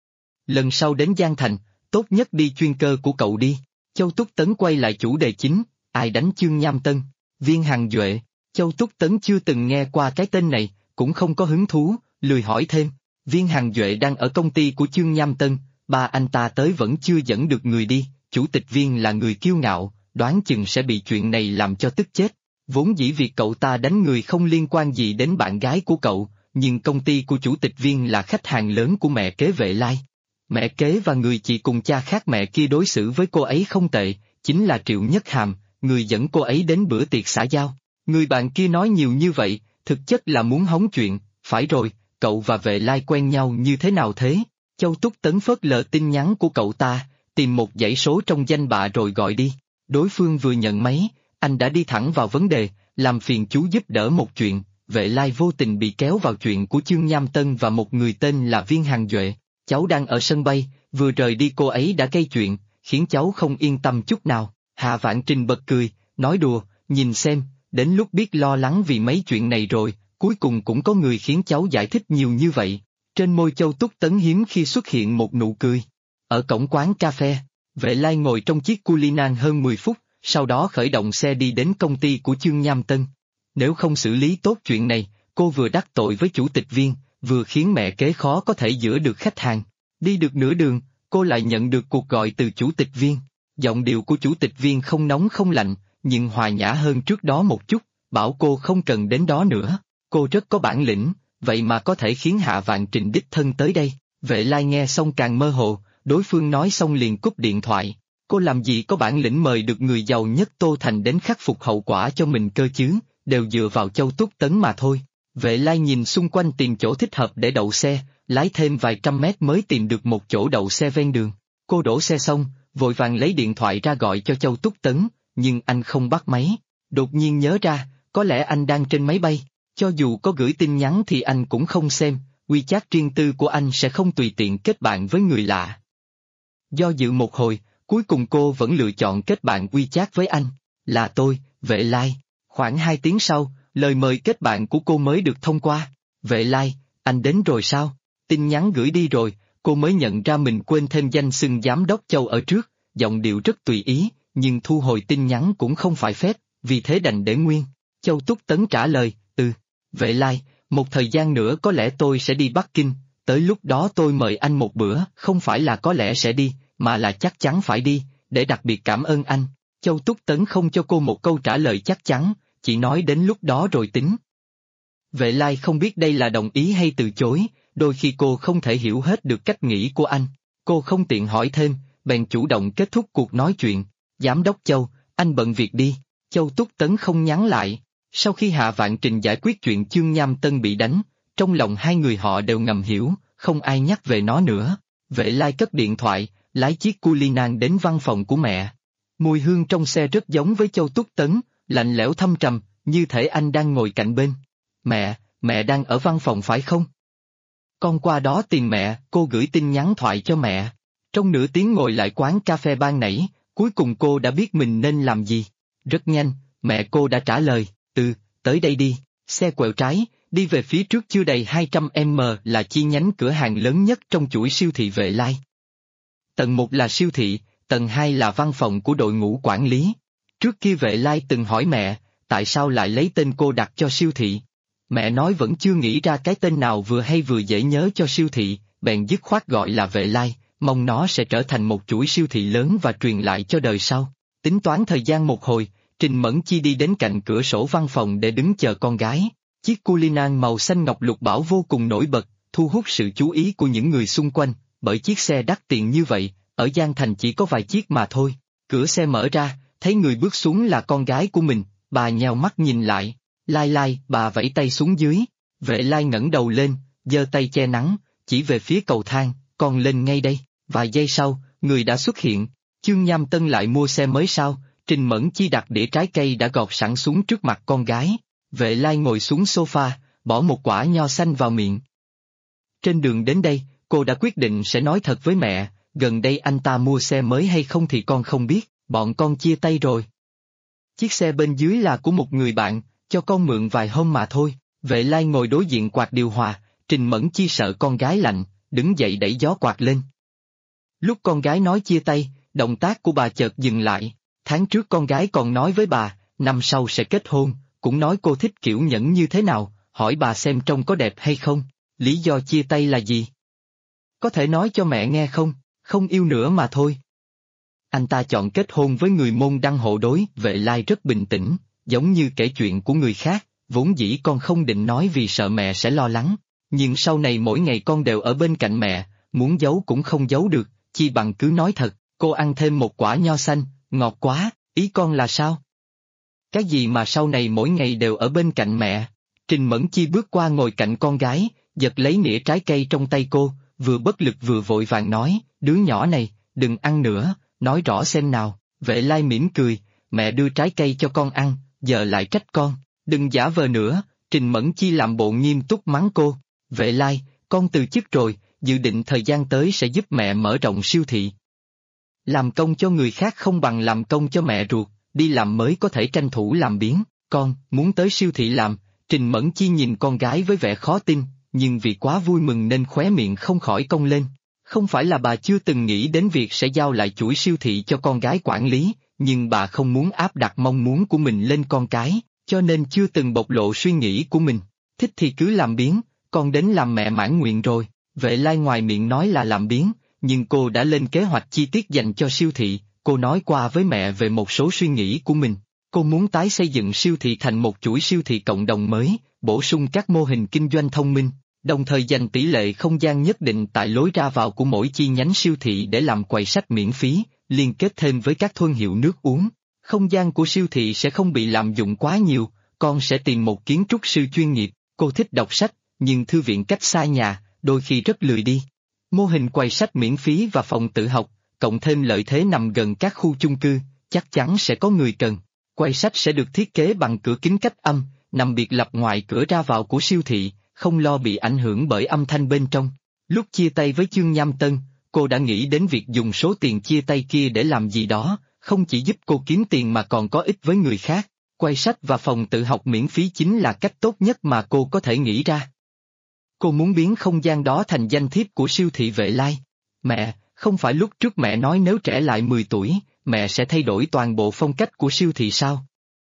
Lần sau đến Giang Thành, tốt nhất đi chuyên cơ của cậu đi. Châu Túc Tấn quay lại chủ đề chính, ai đánh Chương Nham Tân? Viên Hằng Duệ. Châu Túc Tấn chưa từng nghe qua cái tên này, cũng không có hứng thú, lười hỏi thêm. Viên Hằng Duệ đang ở công ty của Chương Nham Tân, ba anh ta tới vẫn chưa dẫn được người đi, chủ tịch Viên là người kiêu ngạo, đoán chừng sẽ bị chuyện này làm cho tức chết. Vốn dĩ việc cậu ta đánh người không liên quan gì đến bạn gái của cậu, nhưng công ty của chủ tịch Viên là khách hàng lớn của mẹ kế Vệ Lai. Mẹ kế và người chị cùng cha khác mẹ kia đối xử với cô ấy không tệ, chính là Triệu Nhất Hàm, người dẫn cô ấy đến bữa tiệc xã giao. Người bạn kia nói nhiều như vậy, thực chất là muốn hóng chuyện, phải rồi, cậu và Vệ Lai quen nhau như thế nào thế? Châu Túc Tấn phớt lờ tin nhắn của cậu ta, tìm một dãy số trong danh bạ rồi gọi đi. Đối phương vừa nhận máy, anh đã đi thẳng vào vấn đề, làm phiền chú giúp đỡ một chuyện. Vệ Lai vô tình bị kéo vào chuyện của Chương Nham Tân và một người tên là Viên Hằng Duệ. Cháu đang ở sân bay, vừa rời đi cô ấy đã gây chuyện, khiến cháu không yên tâm chút nào. Hạ Vạn Trình bật cười, nói đùa, nhìn xem, đến lúc biết lo lắng vì mấy chuyện này rồi, cuối cùng cũng có người khiến cháu giải thích nhiều như vậy. Trên môi Châu Túc Tấn hiếm khi xuất hiện một nụ cười. Ở cổng quán cà phê, Vệ Lai ngồi trong chiếc Cullinan hơn 10 phút, sau đó khởi động xe đi đến công ty của Chương Nham Tân. Nếu không xử lý tốt chuyện này, cô vừa đắc tội với chủ tịch Viên, vừa khiến mẹ kế khó có thể giữ được khách hàng. Đi được nửa đường, cô lại nhận được cuộc gọi từ chủ tịch Viên. Giọng điệu của chủ tịch Viên không nóng không lạnh, nhưng hòa nhã hơn trước đó một chút, bảo cô không cần đến đó nữa. Cô rất có bản lĩnh, vậy mà có thể khiến Hạ Vạn Trình đích thân tới đây. Vệ Lai nghe xong càng mơ hồ, đối phương nói xong liền cúp điện thoại. Cô làm gì có bản lĩnh mời được người giàu nhất Tô Thành đến khắc phục hậu quả cho mình cơ chứ, đều dựa vào Châu Túc Tấn mà thôi. Vệ Lai nhìn xung quanh tìm chỗ thích hợp để đậu xe, lái thêm vài trăm mét mới tìm được một chỗ đậu xe ven đường. Cô đổ xe xong, vội vàng lấy điện thoại ra gọi cho Châu Túc Tấn, nhưng anh không bắt máy. Đột nhiên nhớ ra, có lẽ anh đang trên máy bay. Cho dù có gửi tin nhắn thì anh cũng không xem, WeChat riêng tư của anh sẽ không tùy tiện kết bạn với người lạ. Do dự một hồi, cuối cùng cô vẫn lựa chọn kết bạn WeChat với anh. Là tôi, Vệ Lai. Khoảng 2 tiếng sau, lời mời kết bạn của cô mới được thông qua. Vệ Lai, anh đến rồi sao? Tin nhắn gửi đi rồi, cô mới nhận ra mình quên thêm danh xưng giám đốc Châu ở trước, giọng điệu rất tùy ý, nhưng thu hồi tin nhắn cũng không phải phép, vì thế đành để nguyên. Châu Túc Tấn trả lời, Vệ Lai, một thời gian nữa có lẽ tôi sẽ đi Bắc Kinh, tới lúc đó tôi mời anh một bữa, không phải là có lẽ sẽ đi, mà là chắc chắn phải đi, để đặc biệt cảm ơn anh. Châu Túc Tấn không cho cô một câu trả lời chắc chắn, chỉ nói đến lúc đó rồi tính. Vệ Lai không biết đây là đồng ý hay từ chối, đôi khi cô không thể hiểu hết được cách nghĩ của anh. Cô không tiện hỏi thêm, bèn chủ động kết thúc cuộc nói chuyện. Giám đốc Châu, anh bận việc đi. Châu Túc Tấn không nhắn lại. Sau khi Hạ Vạn Trình giải quyết chuyện Chương Nham Tân bị đánh, trong lòng hai người họ đều ngầm hiểu, không ai nhắc về nó nữa. Vệ Lai cất điện thoại, lái chiếc Cullinan đến văn phòng của mẹ. Mùi hương trong xe rất giống với Châu Túc Tấn, lạnh lẽo thâm trầm, như thể anh đang ngồi cạnh bên. Mẹ đang ở văn phòng phải không? Con qua đó tìm mẹ, cô gửi tin nhắn thoại cho mẹ. Trong nửa tiếng ngồi lại quán cà phê ban nãy, cuối cùng cô đã biết mình nên làm gì. Rất nhanh, mẹ cô đã trả lời, tới đây đi. Xe quẹo trái, đi về phía trước chưa đầy 200m là chi nhánh cửa hàng lớn nhất trong chuỗi siêu thị Vệ Lai. Tầng 1 là siêu thị, tầng 2 là văn phòng của đội ngũ quản lý. Trước kia Vệ Lai từng hỏi mẹ, tại sao lại lấy tên cô đặt cho siêu thị. Mẹ nói vẫn chưa nghĩ ra cái tên nào vừa hay vừa dễ nhớ cho siêu thị, bèn dứt khoát gọi là Vệ Lai, mong nó sẽ trở thành một chuỗi siêu thị lớn và truyền lại cho đời sau. Tính toán thời gian một hồi, Trình Mẫn Chi đi đến cạnh cửa sổ văn phòng để đứng chờ con gái. Chiếc Cullinan màu xanh ngọc lục bảo vô cùng nổi bật, thu hút sự chú ý của những người xung quanh, bởi chiếc xe đắt tiền như vậy, ở Giang Thành chỉ có vài chiếc mà thôi. Cửa xe mở ra, thấy người bước xuống là con gái của mình, bà nheo mắt nhìn lại. Lai, bà vẫy tay xuống dưới. Vệ Lai ngẩng đầu lên, giơ tay che nắng, chỉ về phía cầu thang, con lên ngay đây. Vài giây sau, người đã xuất hiện. Chương Nham Tân lại mua xe mới sao? Trình Mẫn Chi đặt đĩa trái cây đã gọt sẵn xuống trước mặt con gái. Vệ Lai ngồi xuống sofa, bỏ một quả nho xanh vào miệng. Trên đường đến đây, cô đã quyết định sẽ nói thật với mẹ, gần đây anh ta mua xe mới hay không thì con không biết, bọn con chia tay rồi. Chiếc xe bên dưới là của một người bạn, cho con mượn vài hôm mà thôi. Vệ Lai ngồi đối diện quạt điều hòa, Trình Mẫn Chi sợ con gái lạnh, đứng dậy đẩy gió quạt lên. Lúc con gái nói chia tay, động tác của bà chợt dừng lại. Tháng trước con gái còn nói với bà, năm sau sẽ kết hôn, cũng nói cô thích kiểu nhẫn như thế nào, hỏi bà xem trông có đẹp hay không, lý do chia tay là gì? Có thể nói cho mẹ nghe không? Không yêu nữa mà thôi. Anh ta chọn kết hôn với người môn đăng hộ đối. Vệ Lai rất bình tĩnh, giống như kể chuyện của người khác, vốn dĩ con không định nói vì sợ mẹ sẽ lo lắng, nhưng sau này mỗi ngày con đều ở bên cạnh mẹ, muốn giấu cũng không giấu được, chi bằng cứ nói thật. Cô ăn thêm một quả nho xanh, ngọt quá, ý con là sao? Cái gì mà sau này mỗi ngày đều ở bên cạnh mẹ? Trình Mẫn Chi bước qua ngồi cạnh con gái, giật lấy nĩa trái cây trong tay cô, vừa bất lực vừa vội vàng nói, đứa nhỏ này, đừng ăn nữa, nói rõ xem nào. Vệ Lai mỉm cười, mẹ đưa trái cây cho con ăn, giờ lại trách con, đừng giả vờ nữa. Trình Mẫn Chi làm bộ nghiêm túc mắng cô. Vệ Lai, con từ chức rồi, dự định thời gian tới sẽ giúp mẹ mở rộng siêu thị. Làm công cho người khác không bằng làm công cho mẹ ruột, đi làm mới có thể tranh thủ làm biếng. Con, muốn tới siêu thị làm. Trình Mẫn Chi nhìn con gái với vẻ khó tin, nhưng vì quá vui mừng nên khóe miệng không khỏi cong lên. Không phải là bà chưa từng nghĩ đến việc sẽ giao lại chuỗi siêu thị cho con gái quản lý, nhưng bà không muốn áp đặt mong muốn của mình lên con cái, cho nên chưa từng bộc lộ suy nghĩ của mình. Thích thì cứ làm biếng, con đến làm mẹ mãn nguyện rồi. Vệ Lai ngoài miệng nói là làm biếng, nhưng cô đã lên kế hoạch chi tiết dành cho siêu thị. Cô nói qua với mẹ về một số suy nghĩ của mình. Cô muốn tái xây dựng siêu thị thành một chuỗi siêu thị cộng đồng mới, bổ sung các mô hình kinh doanh thông minh, đồng thời dành tỷ lệ không gian nhất định tại lối ra vào của mỗi chi nhánh siêu thị để làm quầy sách miễn phí, liên kết thêm với các thương hiệu nước uống. Không gian của siêu thị sẽ không bị lạm dụng quá nhiều, con sẽ tìm một kiến trúc sư chuyên nghiệp. Cô thích đọc sách, nhưng thư viện cách xa nhà, đôi khi rất lười đi. Mô hình quầy sách miễn phí và phòng tự học, cộng thêm lợi thế nằm gần các khu chung cư, chắc chắn sẽ có người cần. Quầy sách sẽ được thiết kế bằng cửa kính cách âm, nằm biệt lập ngoài cửa ra vào của siêu thị, không lo bị ảnh hưởng bởi âm thanh bên trong. Lúc chia tay với Chương Nham Tân, cô đã nghĩ đến việc dùng số tiền chia tay kia để làm gì đó, không chỉ giúp cô kiếm tiền mà còn có ích với người khác. Quầy sách và phòng tự học miễn phí chính là cách tốt nhất mà cô có thể nghĩ ra. Cô muốn biến không gian đó thành danh thiếp của siêu thị Vệ Lai. Mẹ, không phải lúc trước mẹ nói nếu trẻ lại 10 tuổi, mẹ sẽ thay đổi toàn bộ phong cách của siêu thị sao?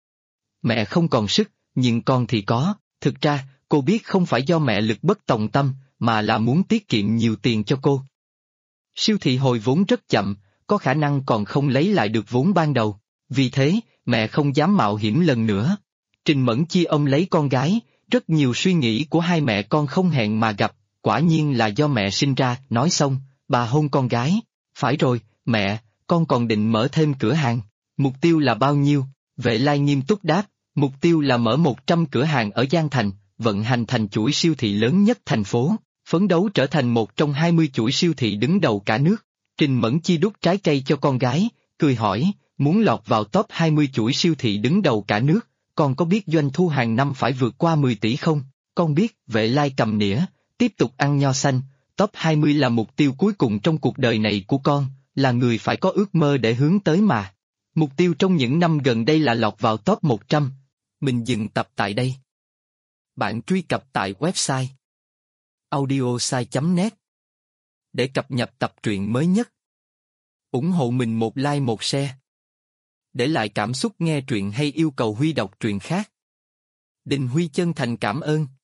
Mẹ không còn sức, nhưng con thì có. Thực ra, cô biết không phải do mẹ lực bất tòng tâm, mà là muốn tiết kiệm nhiều tiền cho cô. Siêu thị hồi vốn rất chậm, có khả năng còn không lấy lại được vốn ban đầu. Vì thế, mẹ không dám mạo hiểm lần nữa. Trình Mẫn Chi ôm lấy con gái, rất nhiều suy nghĩ của hai mẹ con không hẹn mà gặp, quả nhiên là do mẹ sinh ra. Nói xong, bà hôn con gái. Phải rồi, mẹ, con còn định mở thêm cửa hàng. Mục tiêu là bao nhiêu? Vệ Lai nghiêm túc đáp, mục tiêu là mở 100 cửa hàng ở Giang Thành, vận hành thành chuỗi siêu thị lớn nhất thành phố, phấn đấu trở thành một trong 20 chuỗi siêu thị đứng đầu cả nước. Trình Mẫn Chi đút trái cây cho con gái, cười hỏi, muốn lọt vào top 20 chuỗi siêu thị đứng đầu cả nước, con có biết doanh thu hàng năm phải vượt qua 10 tỷ không? Con biết. Vệ Lai cầm nĩa, tiếp tục ăn nho xanh. Top 20 là mục tiêu cuối cùng trong cuộc đời này của con, là người phải có ước mơ để hướng tới mà. Mục tiêu trong những năm gần đây là lọt vào top 100. Mình dừng tập tại đây. Bạn truy cập tại website audiosai.net để cập nhật tập truyện mới nhất. Ủng hộ mình một like một share. Để lại cảm xúc nghe truyện hay yêu cầu Huy đọc truyện khác. Đình Huy chân thành cảm ơn.